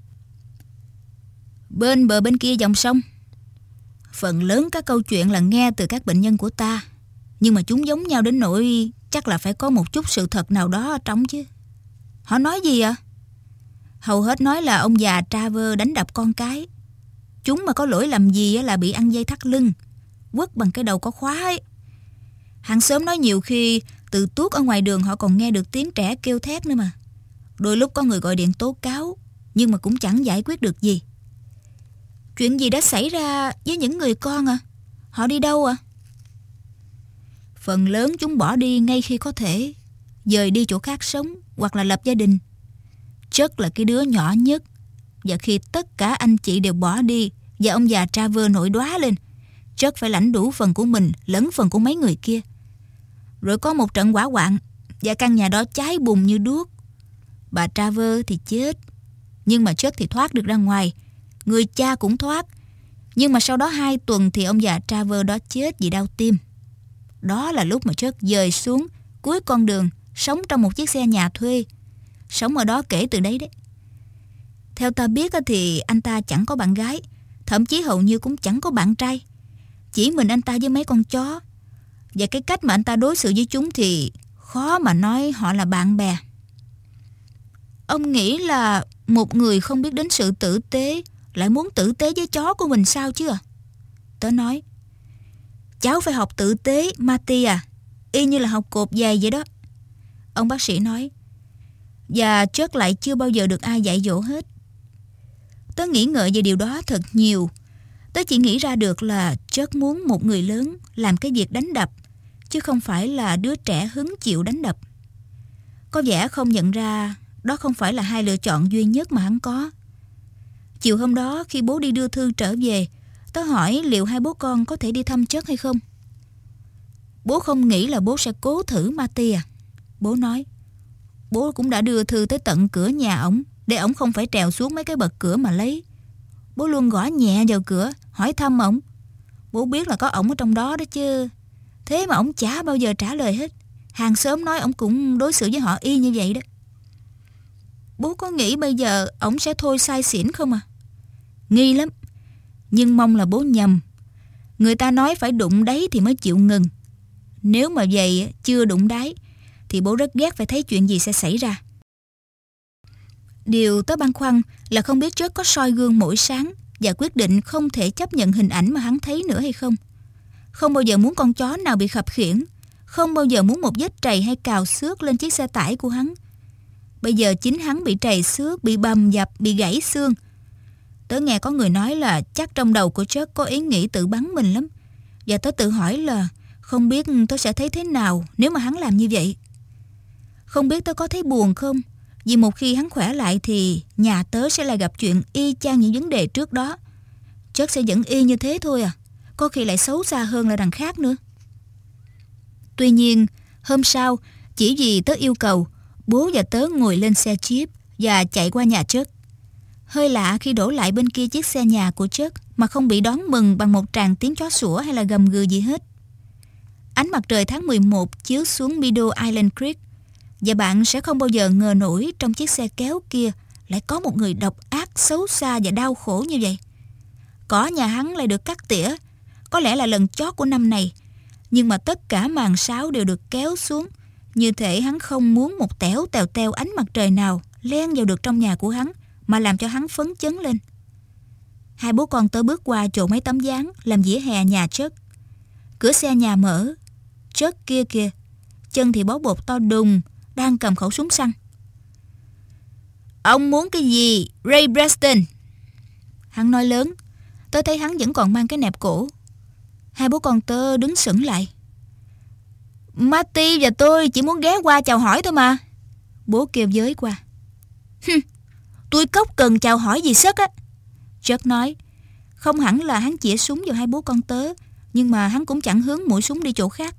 bên bờ bên kia dòng sông. Phần lớn các câu chuyện là nghe từ các bệnh nhân của ta, nhưng mà chúng giống nhau đến nỗi chắc là phải có một chút sự thật nào đó ở trong chứ. Họ nói gì ạ? Hầu hết nói là ông già Travers đánh đập con cái. Chúng mà có lỗi làm gì là bị ăn dây thắt lưng, quất bằng cái đầu có khóa ấy. Hàng xóm nói nhiều khi từ tuốt ở ngoài đường họ còn nghe được tiếng trẻ kêu thét nữa mà. Đôi lúc có người gọi điện tố cáo, nhưng mà cũng chẳng giải quyết được gì. Chuyện gì đã xảy ra với những người con à? Họ đi đâu à? Phần lớn chúng bỏ đi ngay khi có thể, dời đi chỗ khác sống hoặc là lập gia đình. Chuck là cái đứa nhỏ nhất, và khi tất cả anh chị đều bỏ đi và ông già Travers nổi đoá lên, Chuck phải lãnh đủ phần của mình lẫn phần của mấy người kia. Rồi có một trận hỏa hoạn và căn nhà đó cháy bùng như đuốc. Bà Travers thì chết, nhưng mà Chuck thì thoát được ra ngoài. Người cha cũng thoát, nhưng mà sau đó 2 tuần thì ông già Travers đó chết vì đau tim. Đó là lúc mà Chuck dời xuống cuối con đường, sống trong một chiếc xe nhà thuê. Sống ở đó kể từ đấy đấy. Theo ta biết thì anh ta chẳng có bạn gái, thậm chí hầu như cũng chẳng có bạn trai. Chỉ mình anh ta với mấy con chó. Và cái cách mà anh ta đối xử với chúng thì khó mà nói họ là bạn bè. Ông nghĩ là một người không biết đến sự tử tế lại muốn tử tế với chó của mình sao chứ à? Tớ nói, cháu phải học tử tế, Marty à, y như là học cột giày vậy đó. Ông bác sĩ nói, và Chuck lại chưa bao giờ được ai dạy dỗ hết. Tớ nghĩ ngợi về điều đó thật nhiều. Tớ chỉ nghĩ ra được là Chuck muốn một người lớn làm cái việc đánh đập, chứ không phải là đứa trẻ hứng chịu đánh đập. Có vẻ không nhận ra đó không phải là 2 lựa chọn duy nhất mà hắn có. Chiều hôm đó khi bố đi đưa thư trở về, tớ hỏi liệu 2 bố con có thể đi thăm Chuck hay không. Bố không nghĩ là bố sẽ cố thử, Marty à. Bố nói, bố cũng đã đưa thư tới tận cửa nhà ổng, để ổng không phải trèo xuống mấy cái bậc cửa mà lấy. Bố luôn gõ nhẹ vào cửa, hỏi thăm ổng. Bố biết là có ổng ở trong đó đó chứ. Thế mà ổng chả bao giờ trả lời hết. Hàng xóm nói ổng cũng đối xử với họ y như vậy đó. Bố có nghĩ bây giờ ổng sẽ thôi say xỉn không à? Nghi lắm. Nhưng mong là bố nhầm. Người ta nói phải đụng đáy thì mới chịu ngừng. Nếu mà vậy chưa đụng đáy thì bố rất ghét phải thấy chuyện gì sẽ xảy ra. Điều tớ băn khoăn là không biết Chuck có soi gương mỗi sáng và quyết định không thể chấp nhận hình ảnh mà hắn thấy nữa hay không. Không bao giờ muốn con chó nào bị khập khiễng, không bao giờ muốn một vết trầy hay cào xước lên chiếc xe tải của hắn. Bây giờ chính hắn bị trầy xước, bị bầm dập, bị gãy xương. Tớ nghe có người nói là chắc trong đầu của Chuck có ý nghĩ tự bắn mình lắm. Và tớ tự hỏi là không biết tớ sẽ thấy thế nào nếu mà hắn làm như vậy. Không biết tớ có thấy buồn không? Vì một khi hắn khỏe lại thì nhà tớ sẽ lại gặp chuyện y chang những vấn đề trước đó. Chuck sẽ vẫn y như thế thôi à. Có khi lại xấu xa hơn là đằng khác nữa. Tuy nhiên, hôm sau, chỉ vì tớ yêu cầu, bố và tớ ngồi lên xe Jeep và chạy qua nhà Chuck. Hơi lạ khi đổ lại bên kia chiếc xe nhà của Chuck mà không bị đón mừng bằng một tràng tiếng chó sủa hay là gầm gừ gì hết. Ánh mặt trời tháng 11 chiếu xuống Meadow Island Creek, và bạn sẽ không bao giờ ngờ nổi trong chiếc xe kéo kia lại có một người độc ác, xấu xa và đau khổ như vậy. Cỏ nhà hắn lại được cắt tỉa, có lẽ là lần chót của năm này, nhưng mà tất cả màn sáo đều được kéo xuống, như thể hắn không muốn một tẻo tèo teo ánh mặt trời nào len vào được trong nhà của hắn mà làm cho hắn phấn chấn lên. 2 bố con tớ bước qua chỗ mấy tấm dáng làm vỉa hè nhà Chuck. Cửa xe nhà mở. Chuck kia kìa, chân thì bó bột to đùng, đang cầm khẩu súng săn. Ông muốn cái gì, Ray Preston? Hắn nói lớn. Tớ thấy hắn vẫn còn mang cái nẹp cổ. 2 bố con tớ đứng sững lại. Marty và tôi chỉ muốn ghé qua chào hỏi thôi mà. Bố kêu giới qua. Tôi cốc cần chào hỏi gì sức á. Chuck nói. Không hẳn là hắn chĩa súng vào 2 bố con tớ, nhưng mà hắn cũng chẳng hướng mũi súng đi chỗ khác.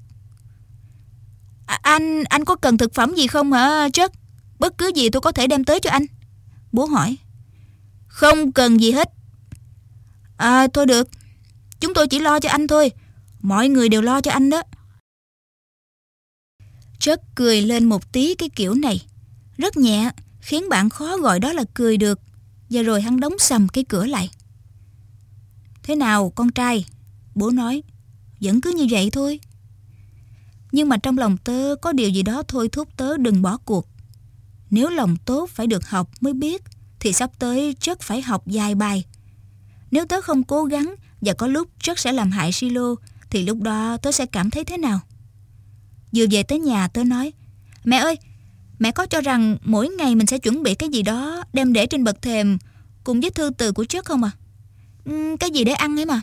Anh có cần thực phẩm gì không hả Chuck? Bất cứ gì tôi có thể đem tới cho anh. Bố hỏi. Không cần gì hết. Thôi được. Chúng tôi chỉ lo cho anh thôi. Mọi người đều lo cho anh đó. Trớt cười lên một tí cái kiểu này, rất nhẹ, khiến bạn khó gọi đó là cười được. Và rồi hắn đóng sầm cái cửa lại. Thế nào con trai? Bố nói. Vẫn cứ như vậy thôi. Nhưng mà trong lòng tớ có điều gì đó thôi thúc tớ đừng bỏ cuộc. Nếu lòng tốt phải được học mới biết, thì sắp tới Trớt phải học dài bài. Nếu tớ không cố gắng và có lúc Trớt sẽ làm hại Silo, thì lúc đó tớ sẽ cảm thấy thế nào? Vừa về tới nhà tớ nói, mẹ ơi, mẹ có cho rằng mỗi ngày mình sẽ chuẩn bị cái gì đó đem để trên bậc thềm cùng với thư từ của Trớt không à? Cái gì để ăn ấy mà.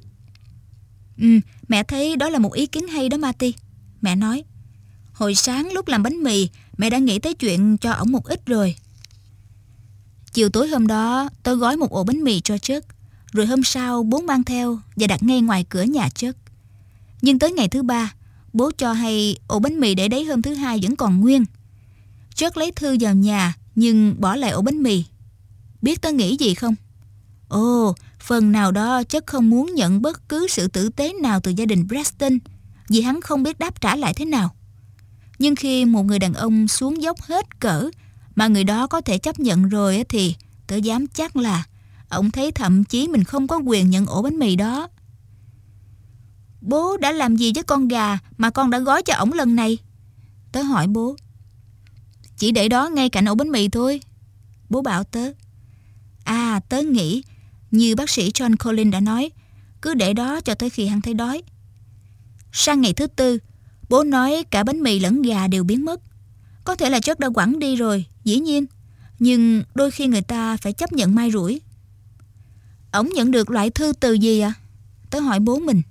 Mẹ thấy đó là một ý kiến hay đó Marty. Mẹ nói, hồi sáng lúc làm bánh mì, mẹ đã nghĩ tới chuyện cho ổng một ít rồi. Chiều tối hôm đó, tớ gói một ổ bánh mì cho Trớt. Rồi hôm sau bố mang theo và đặt ngay ngoài cửa nhà Trớt. Nhưng tới ngày thứ ba, bố cho hay ổ bánh mì để đấy hôm thứ hai vẫn còn nguyên. Trớt lấy thư vào nhà nhưng bỏ lại ổ bánh mì. Biết tớ nghĩ gì không? Ồ, phần nào đó Trớt không muốn nhận bất cứ sự tử tế nào từ gia đình Preston, vì hắn không biết đáp trả lại thế nào. Nhưng khi một người đàn ông xuống dốc hết cỡ mà người đó có thể chấp nhận rồi thì tớ dám chắc là ông thấy thậm chí mình không có quyền nhận ổ bánh mì đó. Bố đã làm gì với con gà mà con đã gói cho ổng lần này? Tớ hỏi bố. Chỉ để đó ngay cạnh ổ bánh mì thôi. Bố bảo tớ. À, tớ nghĩ như bác sĩ John Collins đã nói, cứ để đó cho tới khi hắn thấy đói. Sang ngày thứ tư, bố nói cả bánh mì lẫn gà đều biến mất. Có thể là Trớt đã quẳng đi rồi, dĩ nhiên. Nhưng đôi khi người ta phải chấp nhận may rủi. Ổng nhận được loại thư từ gì ạ? Tớ hỏi bố mình.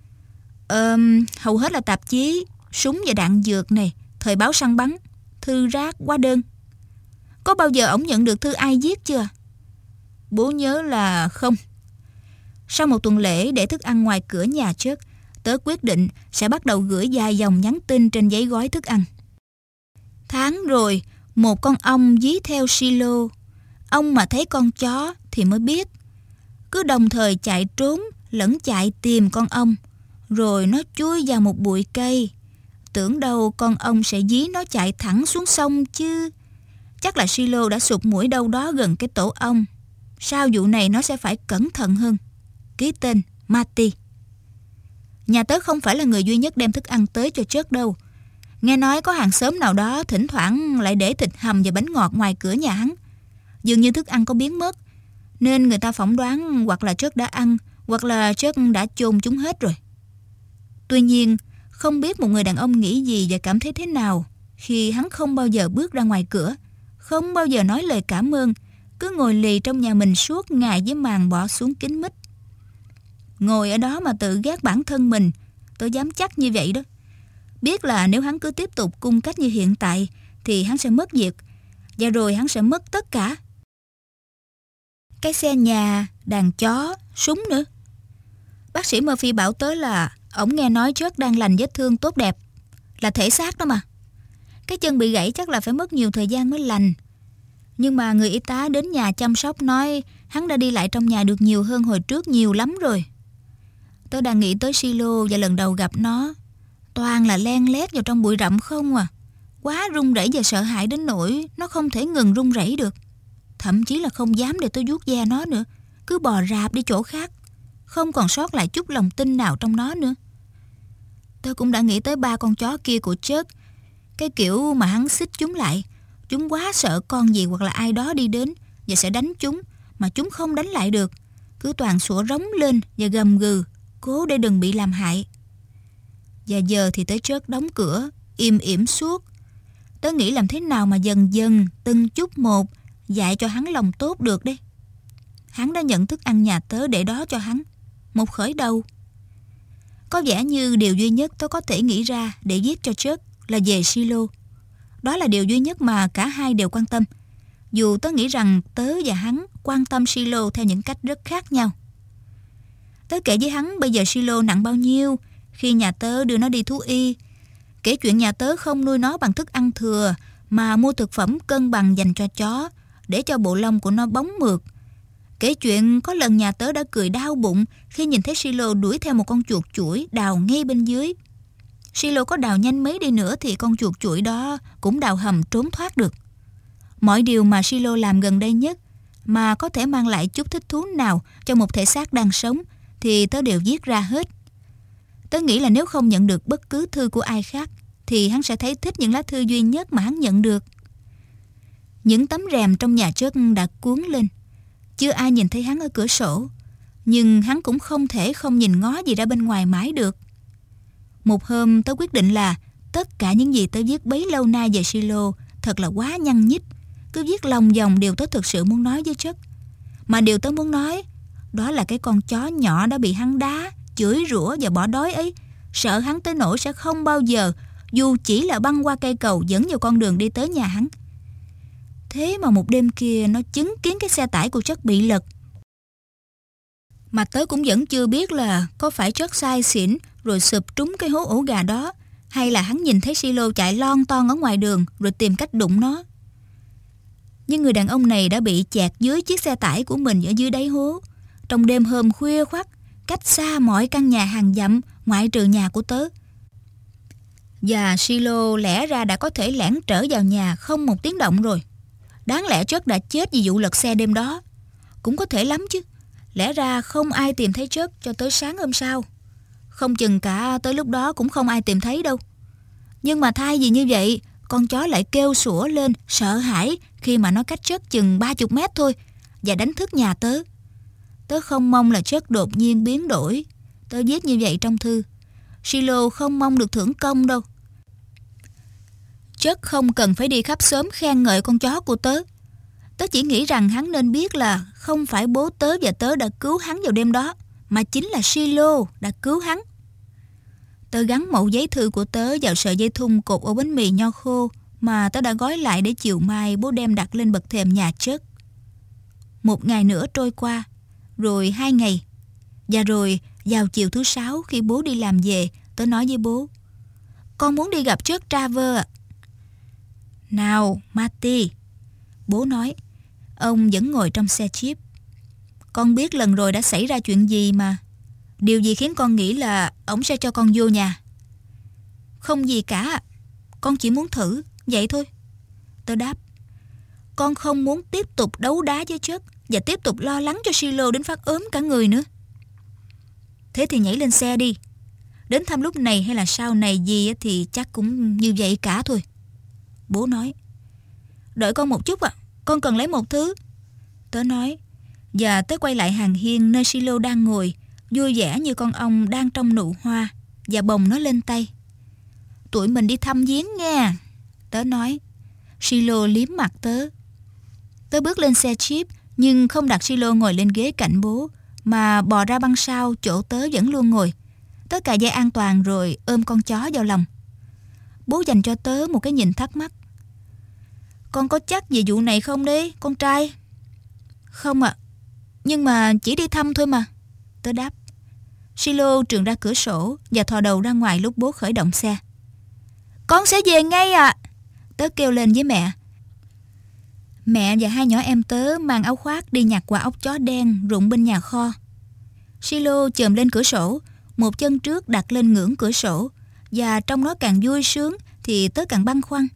Hầu hết là tạp chí, súng và đạn dược này, thời báo săn bắn, thư rác, hóa đơn. Có bao giờ ổng nhận được thư ai viết chưa? Bố nhớ là không. Sau một tuần lễ để thức ăn ngoài cửa nhà Trớt, tớ quyết định sẽ bắt đầu gửi vài dòng nhắn tin trên giấy gói thức ăn. Tháng rồi, một con ong dí theo Silo. Ông mà thấy con chó thì mới biết. Cứ đồng thời chạy trốn lẫn chạy tìm con ong. Rồi nó chui vào một bụi cây. Tưởng đâu con ong sẽ dí nó chạy thẳng xuống sông chứ. Chắc là Silo đã sụt mũi đâu đó gần cái tổ ong. Sau vụ này nó sẽ phải cẩn thận hơn. Ký tên Marty. Nhà tớ không phải là người duy nhất đem thức ăn tới cho Trớt đâu. Nghe nói có hàng xóm nào đó thỉnh thoảng lại để thịt hầm và bánh ngọt ngoài cửa nhà hắn. Dường như thức ăn có biến mất, nên người ta phỏng đoán hoặc là Trớt đã ăn, hoặc là Trớt đã chôn chúng hết rồi. Tuy nhiên, không biết một người đàn ông nghĩ gì và cảm thấy thế nào khi hắn không bao giờ bước ra ngoài cửa, không bao giờ nói lời cảm ơn, cứ ngồi lì trong nhà mình suốt ngày với màn bỏ xuống kín mít. Ngồi ở đó mà tự ghét bản thân mình, tôi dám chắc như vậy đó. Biết là nếu hắn cứ tiếp tục cung cách như hiện tại thì hắn sẽ mất việc, và rồi hắn sẽ mất tất cả. Cái xe nhà, đàn chó, súng nữa. Bác sĩ Murphy bảo tới là ổng nghe nói Trớt đang lành vết thương tốt đẹp, là thể xác đó mà. Cái chân bị gãy chắc là phải mất nhiều thời gian mới lành. Nhưng mà người y tá đến nhà chăm sóc nói hắn đã đi lại trong nhà được nhiều hơn hồi trước nhiều lắm rồi. Tớ đang nghĩ tới Silo và lần đầu gặp nó. Toàn là len lét vào trong bụi rậm không à. Quá run rẩy và sợ hãi đến nỗi nó không thể ngừng run rẩy được. Thậm chí là không dám để tôi vuốt ve nó nữa. Cứ bò rạp đi chỗ khác. Không còn sót lại chút lòng tin nào trong nó nữa. Tớ cũng đã nghĩ tới 3 con chó kia của Trớt. Cái kiểu mà hắn xích chúng lại. Chúng quá sợ con gì hoặc là ai đó đi đến và sẽ đánh chúng, mà chúng không đánh lại được. Cứ toàn sủa rống lên và gầm gừ, cố để đừng bị làm hại. Và giờ thì tới Trớt đóng cửa, im ỉm suốt. Tớ nghĩ làm thế nào mà dần dần, từng chút một, dạy cho hắn lòng tốt được đấy. Hắn đã nhận thức ăn nhà tớ để đó cho hắn. Một khởi đầu. Có vẻ như điều duy nhất tớ có thể nghĩ ra để viết cho Trớt là về Silo. Đó là điều duy nhất mà cả hai đều quan tâm. Dù tớ nghĩ rằng tớ và hắn quan tâm Silo theo những cách rất khác nhau. Tớ kể với hắn bây giờ Silo nặng bao nhiêu khi nhà tớ đưa nó đi thú y. Kể chuyện nhà tớ không nuôi nó bằng thức ăn thừa mà mua thực phẩm cân bằng dành cho chó để cho bộ lông của nó bóng mượt. Kể chuyện có lần nhà tớ đã cười đau bụng khi nhìn thấy Silo đuổi theo một con chuột chuỗi đào ngay bên dưới. Silo có đào nhanh mấy đi nữa thì con chuột chuỗi đó cũng đào hầm trốn thoát được. Mọi điều mà Silo làm gần đây nhất mà có thể mang lại chút thích thú nào cho một thể xác đang sống thì tớ đều viết ra hết. Tớ nghĩ là nếu không nhận được bất cứ thư của ai khác thì hắn sẽ thấy thích những lá thư duy nhất mà hắn nhận được. Những tấm rèm trong nhà Chuck đã cuốn lên. Chưa ai nhìn thấy hắn ở cửa sổ, nhưng hắn cũng không thể không nhìn ngó gì ra bên ngoài mãi được. Một hôm tớ quyết định là tất cả những gì tớ viết bấy lâu nay về Silo thật là quá nhăn nhít. Cứ viết lòng vòng điều tớ thực sự muốn nói với Chuck. Mà điều tớ muốn nói đó là cái con chó nhỏ đã bị hắn đá, chửi rủa và bỏ đói ấy. Sợ hắn tới nỗi sẽ không bao giờ, dù chỉ là băng qua cây cầu dẫn vào con đường đi tới nhà hắn. Thế mà một đêm kia nó chứng kiến cái xe tải của Chuck bị lật. Mà tớ cũng vẫn chưa biết là có phải Chuck say xỉn rồi sụp trúng cái hố ổ gà đó, hay là hắn nhìn thấy Silo chạy lon ton ở ngoài đường rồi tìm cách đụng nó. Nhưng người đàn ông này đã bị chẹt dưới chiếc xe tải của mình ở dưới đáy hố, trong đêm hôm khuya khoắt, cách xa mọi căn nhà hàng dặm ngoại trừ nhà của tớ. Và Silo lẽ ra đã có thể lẻn trở vào nhà không một tiếng động rồi. Đáng lẽ Chuck đã chết vì vụ lật xe đêm đó. Cũng có thể lắm chứ. Lẽ ra không ai tìm thấy Chuck cho tới sáng hôm sau. Không chừng cả tới lúc đó cũng không ai tìm thấy đâu. Nhưng mà thay vì như vậy, con chó lại kêu sủa lên sợ hãi khi mà nó cách Chuck chừng 30 mét thôi và đánh thức nhà tớ. Tớ không mong là Chuck đột nhiên biến đổi. Tớ viết như vậy trong thư. Silo không mong được thưởng công đâu. Chuck không cần phải đi khắp xóm khen ngợi con chó của tớ. Tớ chỉ nghĩ rằng hắn nên biết là không phải bố tớ và tớ đã cứu hắn vào đêm đó, mà chính là Silo đã cứu hắn. Tớ gắn mẩu giấy thư của tớ vào sợi dây thun cột ổ bánh mì nho khô mà tớ đã gói lại để chiều mai bố đem đặt lên bậc thềm nhà Chuck. Một ngày nữa trôi qua, rồi 2 ngày, và rồi vào chiều thứ 6 khi bố đi làm về, tớ nói với bố: con muốn đi gặp Chuck Travers ạ. Nào, Marty, bố nói. Ông vẫn ngồi trong xe Jeep. Con biết lần rồi đã xảy ra chuyện gì mà. Điều gì khiến con nghĩ là ông sẽ cho con vô nhà? Không gì cả, con chỉ muốn thử, vậy thôi. Tớ đáp. Con không muốn tiếp tục đấu đá với Chuck và tiếp tục lo lắng cho Silo đến phát ốm cả người nữa. Thế thì nhảy lên xe đi. Đến thăm lúc này hay là sau này gì thì chắc cũng như vậy cả thôi. Bố nói. Đợi con một chút ạ, con cần lấy một thứ. Tớ nói. Và tớ quay lại hàng hiên nơi Silo đang ngồi, vui vẻ như con ong đang trong nụ hoa, và bồng nó lên tay. Tụi mình đi thăm viếng nghe. Tớ nói. Silo liếm mặt tớ. Tớ bước lên xe Jeep, nhưng không đặt Silo ngồi lên ghế cạnh bố, mà bò ra băng sau chỗ tớ vẫn luôn ngồi. Tớ cài dây an toàn rồi ôm con chó vào lòng. Bố dành cho tớ một cái nhìn thắc mắc. Con có chắc về vụ này không đấy, con trai? Không ạ, nhưng mà chỉ đi thăm thôi mà. Tớ đáp. Silo trườn ra cửa sổ và thò đầu ra ngoài lúc bố khởi động xe. Con sẽ về ngay ạ. Tớ kêu lên với mẹ. Mẹ và 2 nhỏ em tớ mang áo khoác đi nhặt quả ốc chó đen rụng bên nhà kho. Silo chồm lên cửa sổ, một chân trước đặt lên ngưỡng cửa sổ, và trong nó càng vui sướng thì tớ càng băn khoăn.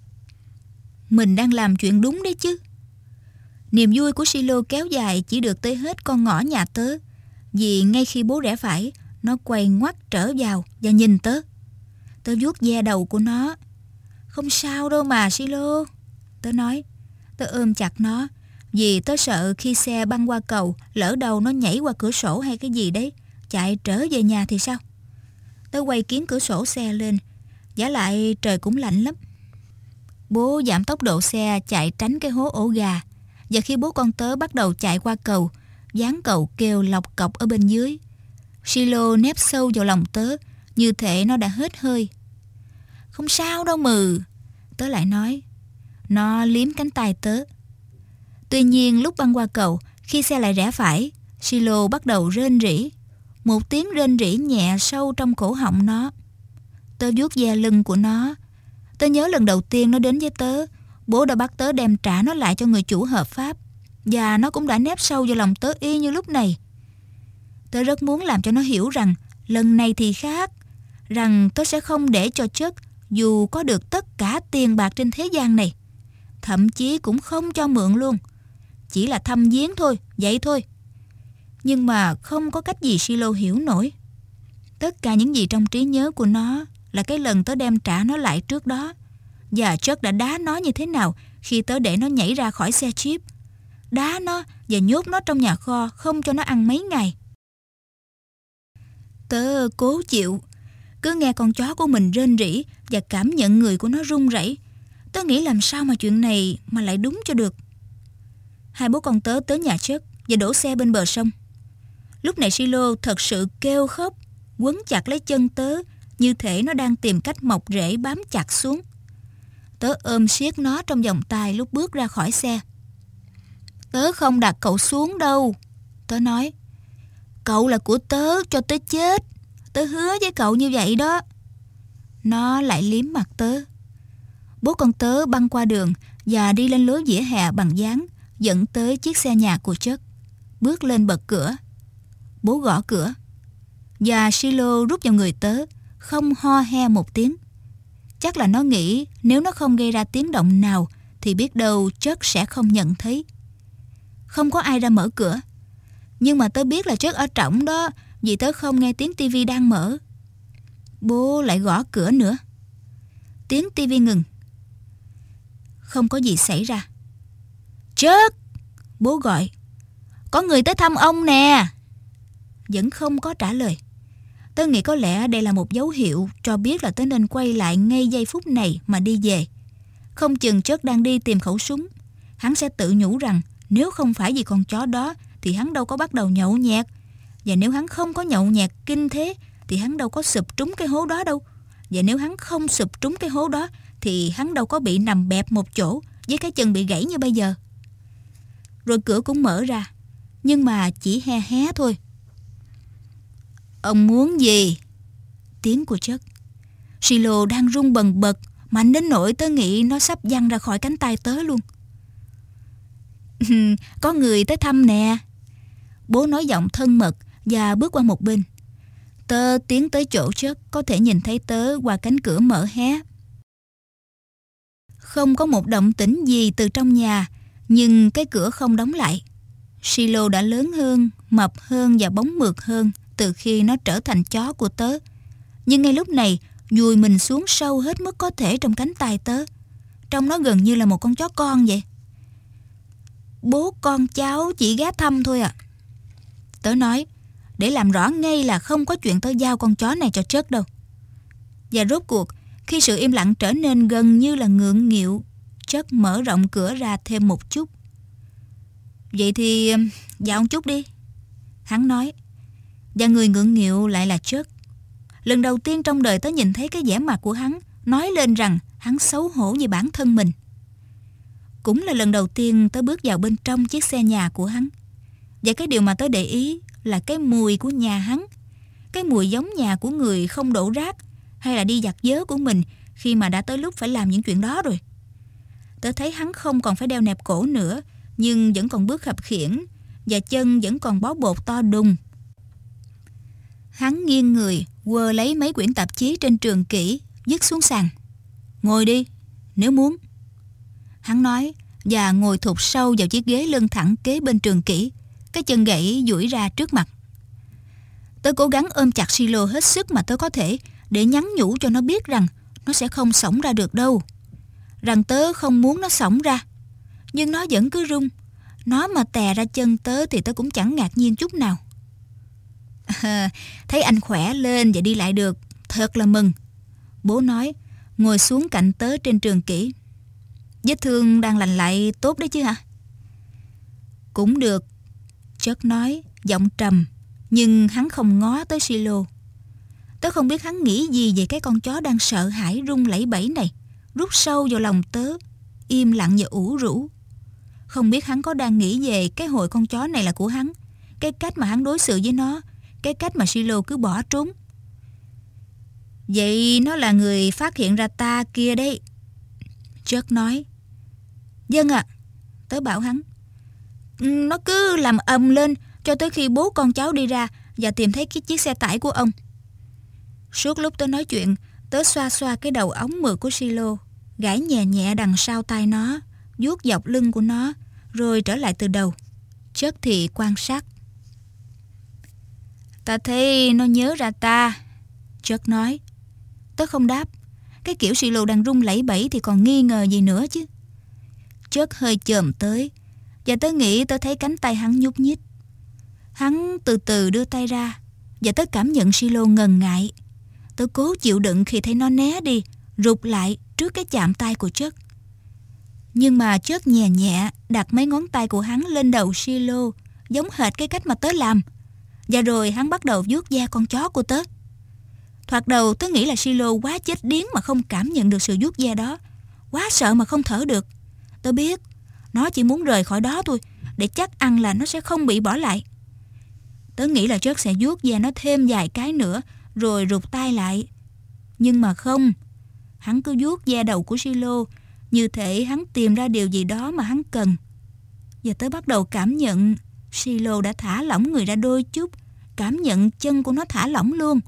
Mình đang làm chuyện đúng đấy chứ. Niềm vui của Silo kéo dài chỉ được tới hết con ngõ nhà tớ, vì ngay khi bố rẽ phải, nó quay ngoắt trở vào và nhìn tớ. Tớ vuốt ve đầu của nó. Không sao đâu mà Silo, tớ nói. Tớ ôm chặt nó, vì tớ sợ khi xe băng qua cầu, lỡ đầu nó nhảy qua cửa sổ hay cái gì đấy, chạy trở về nhà thì sao? Tớ quay kiếng cửa sổ xe lên, vả lại trời cũng lạnh lắm. Bố giảm tốc độ xe chạy tránh cái hố ổ gà, và khi bố con tớ bắt đầu chạy qua cầu, ván cầu kêu lọc cọc ở bên dưới. Silo nép sâu vào lòng tớ, như thể nó đã hết hơi. Không sao đâu mừ, tớ lại nói. Nó liếm cánh tay tớ. Tuy nhiên lúc băng qua cầu, khi xe lại rẽ phải, Silo bắt đầu rên rỉ. Một tiếng rên rỉ nhẹ sâu trong cổ họng nó. Tớ vuốt ve lưng của nó. Tớ nhớ lần đầu tiên nó đến với tớ, bố đã bắt tớ đem trả nó lại cho người chủ hợp pháp, và nó cũng đã nép sâu vào lòng tớ y như lúc này. Tớ rất muốn làm cho nó hiểu rằng lần này thì khác, rằng tớ sẽ không để cho Chuck dù có được tất cả tiền bạc trên thế gian này. Thậm chí cũng không cho mượn luôn. Chỉ là thăm viếng thôi, vậy thôi. Nhưng mà không có cách gì Silo hiểu nổi. Tất cả những gì trong trí nhớ của nó là cái lần tớ đem trả nó lại trước đó. Và Chuck đã đá nó như thế nào khi tớ để nó nhảy ra khỏi xe Jeep. Đá nó và nhốt nó trong nhà kho, không cho nó ăn mấy ngày. Tớ cố chịu, cứ nghe con chó của mình rên rỉ và cảm nhận người của nó run rẩy. Tớ nghĩ làm sao mà chuyện này mà lại đúng cho được. Hai bố con tớ tới nhà Chuck và đổ xe bên bờ sông. Lúc này Silo thật sự kêu khóc, quấn chặt lấy chân tớ như thể nó đang tìm cách mọc rễ bám chặt xuống. Tớ ôm siết nó trong vòng tay lúc bước ra khỏi xe. Tớ không đặt cậu xuống đâu, tớ nói. Cậu là của tớ cho tới chết. Tớ hứa với cậu như vậy đó. Nó lại liếm mặt tớ. Bố con tớ băng qua đường và đi lên lối vỉa hè bằng dáng, dẫn tới chiếc xe nhà của Chuck. Bước lên bật cửa. Bố gõ cửa và Silo rút vào người tớ, không ho he một tiếng. Chắc là nó nghĩ nếu nó không gây ra tiếng động nào thì biết đâu Chuck sẽ không nhận thấy. Không có ai ra mở cửa. Nhưng mà tớ biết là Chuck ở trỏng đó, vì tớ không nghe tiếng tivi đang mở. Bố lại gõ cửa nữa. Tiếng tivi ngừng. Không có gì xảy ra. Chuck! Bố gọi. Có người tới thăm ông nè. Vẫn không có trả lời. Tớ nghĩ có lẽ đây là một dấu hiệu cho biết là tớ nên quay lại ngay giây phút này mà đi về. Không chừng Chuck đang đi tìm khẩu súng. Hắn sẽ tự nhủ rằng nếu không phải vì con chó đó thì hắn đâu có bắt đầu nhậu nhẹt. Và nếu hắn không có nhậu nhẹt kinh thế thì hắn đâu có sụp trúng cái hố đó đâu. Và nếu hắn không sụp trúng cái hố đó thì hắn đâu có bị nằm bẹp một chỗ với cái chân bị gãy như bây giờ. Rồi cửa cũng mở ra, nhưng mà chỉ he hé thôi. Ông muốn gì? Tiếng của Chuck. Silo đang run bần bật, mạnh đến nỗi tớ nghĩ nó sắp văng ra khỏi cánh tay tớ luôn. Có người tới thăm nè. Bố nói giọng thân mật và bước qua một bên. Tớ tiến tới chỗ Chuck, có thể nhìn thấy tớ qua cánh cửa mở hé. Không có một động tĩnh gì từ trong nhà, nhưng cái cửa không đóng lại. Silo đã lớn hơn, mập hơn và bóng mượt hơn từ khi nó trở thành chó của tớ. Nhưng ngay lúc này, vùi mình xuống sâu hết mức có thể trong cánh tay tớ. Trông nó gần như là một con chó con vậy. Bố con cháu chỉ ghé thăm thôi à. Tớ nói, để làm rõ ngay là không có chuyện tớ giao con chó này cho Chuck đâu. Và rốt cuộc, khi sự im lặng trở nên gần như là ngượng nghịu, Chuck mở rộng cửa ra thêm một chút. Vậy thì vào ông chút đi, hắn nói. Và người ngượng nghịu lại là Chuck. Lần đầu tiên trong đời tớ nhìn thấy cái vẻ mặt của hắn nói lên rằng hắn xấu hổ về bản thân mình. Cũng là lần đầu tiên tớ bước vào bên trong chiếc xe nhà của hắn. Và cái điều mà tớ để ý là cái mùi của nhà hắn. Cái mùi giống nhà của người không đổ rác hay là đi giặt giớ của mình khi mà đã tới lúc phải làm những chuyện đó rồi. Tớ thấy hắn không còn phải đeo nẹp cổ nữa, nhưng vẫn còn bước khập khiễng và chân vẫn còn bó bột to đùng. Hắn nghiêng người, quơ lấy mấy quyển tạp chí trên trường kỷ, vứt xuống sàn. Ngồi đi, nếu muốn. Hắn nói và ngồi thụt sâu vào chiếc ghế lưng thẳng kế bên trường kỷ, cái chân gãy duỗi ra trước mặt. Tớ cố gắng ôm chặt Silo hết sức mà tớ có thể để nhắn nhủ cho nó biết rằng nó sẽ không xổng ra được đâu. Rằng tớ không muốn nó xổng ra. Nhưng nó vẫn cứ rung. Nó mà tè ra chân tớ thì tớ cũng chẳng ngạc nhiên chút nào. Thấy anh khỏe lên và đi lại được, thật là mừng. Bố nói, ngồi xuống cạnh tớ trên trường kỷ. Vết thương đang lành lại tốt đấy chứ hả? Cũng được, Chuck nói, giọng trầm. Nhưng hắn không ngó tới Silo. Tớ không biết hắn nghĩ gì về cái con chó đang sợ hãi run lẩy bẩy này, rút sâu vào lòng tớ, im lặng và ủ rũ. Không biết hắn có đang nghĩ về cái hồi con chó này là của hắn, cái cách mà hắn đối xử với nó, cái cách mà Silo cứ bỏ trốn. Vậy nó là người phát hiện ra ta kia đấy, Chuck nói. Vâng ạ, tớ bảo hắn. Nó cứ làm ầm lên cho tới khi bố con cháu đi ra và tìm thấy cái chiếc xe tải của ông. Suốt lúc tớ nói chuyện, tớ xoa xoa cái đầu ống mượt của Silo, gãi nhẹ nhẹ đằng sau tai nó, vuốt dọc lưng của nó, rồi trở lại từ đầu. Chất thì quan sát. Ta thấy nó nhớ ra ta, Chất nói. Tớ không đáp. Cái kiểu Silo đang run lẩy bẩy thì còn nghi ngờ gì nữa chứ. Chất hơi chồm tới, và tớ nghĩ tớ thấy cánh tay hắn nhúc nhích. Hắn từ từ đưa tay ra, và tớ cảm nhận Silo ngần ngại. Tớ cố chịu đựng khi thấy nó né đi, rụt lại trước cái chạm tay của Chất. Nhưng mà Chất nhẹ nhẹ đặt mấy ngón tay của hắn lên đầu Silo, giống hệt cái cách mà tớ làm. Và rồi hắn bắt đầu vuốt da con chó của tớ. Thoạt đầu tớ nghĩ là Silo quá chết điếng mà không cảm nhận được sự vuốt da đó, quá sợ mà không thở được. Tớ biết nó chỉ muốn rời khỏi đó thôi, để chắc ăn là nó sẽ không bị bỏ lại. Tớ nghĩ là Chất sẽ vuốt da nó thêm vài cái nữa, rồi rụt tay lại. Nhưng mà không. Hắn cứ vuốt da đầu của Silo, như thể hắn tìm ra điều gì đó mà hắn cần. Và tớ bắt đầu cảm nhận Silo đã thả lỏng người ra đôi chút, cảm nhận chân của nó thả lỏng luôn.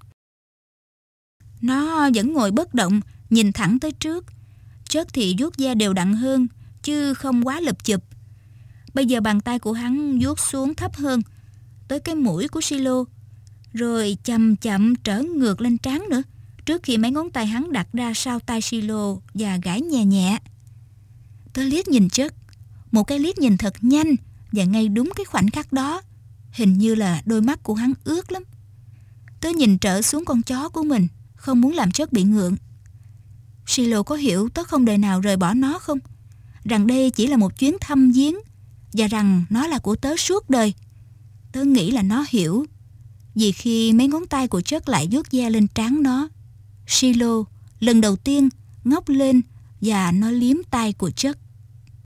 Nó vẫn ngồi bất động, nhìn thẳng tới trước. Chất thì vuốt da đều đặn hơn, chứ không quá lụp chụp. Bây giờ bàn tay của hắn vuốt xuống thấp hơn, tới cái mũi của Silo, rồi chậm chậm trở ngược lên trán nữa, trước khi mấy ngón tay hắn đặt ra sau tai Silo và gãi nhẹ nhẹ. Tớ liếc nhìn Chất, một cái liếc nhìn thật nhanh, và ngay đúng cái khoảnh khắc đó, hình như là đôi mắt của hắn ướt lắm. Tớ nhìn trở xuống con chó của mình, không muốn làm Chất bị ngượng. Silo có hiểu tớ không đời nào rời bỏ nó không? Rằng đây chỉ là một chuyến thăm viếng, và rằng nó là của tớ suốt đời. Tớ nghĩ là nó hiểu, vì khi mấy ngón tay của Chất lại vuốt da lên trán nó, Silo lần đầu tiên ngóc lên và nó liếm tai của Chất.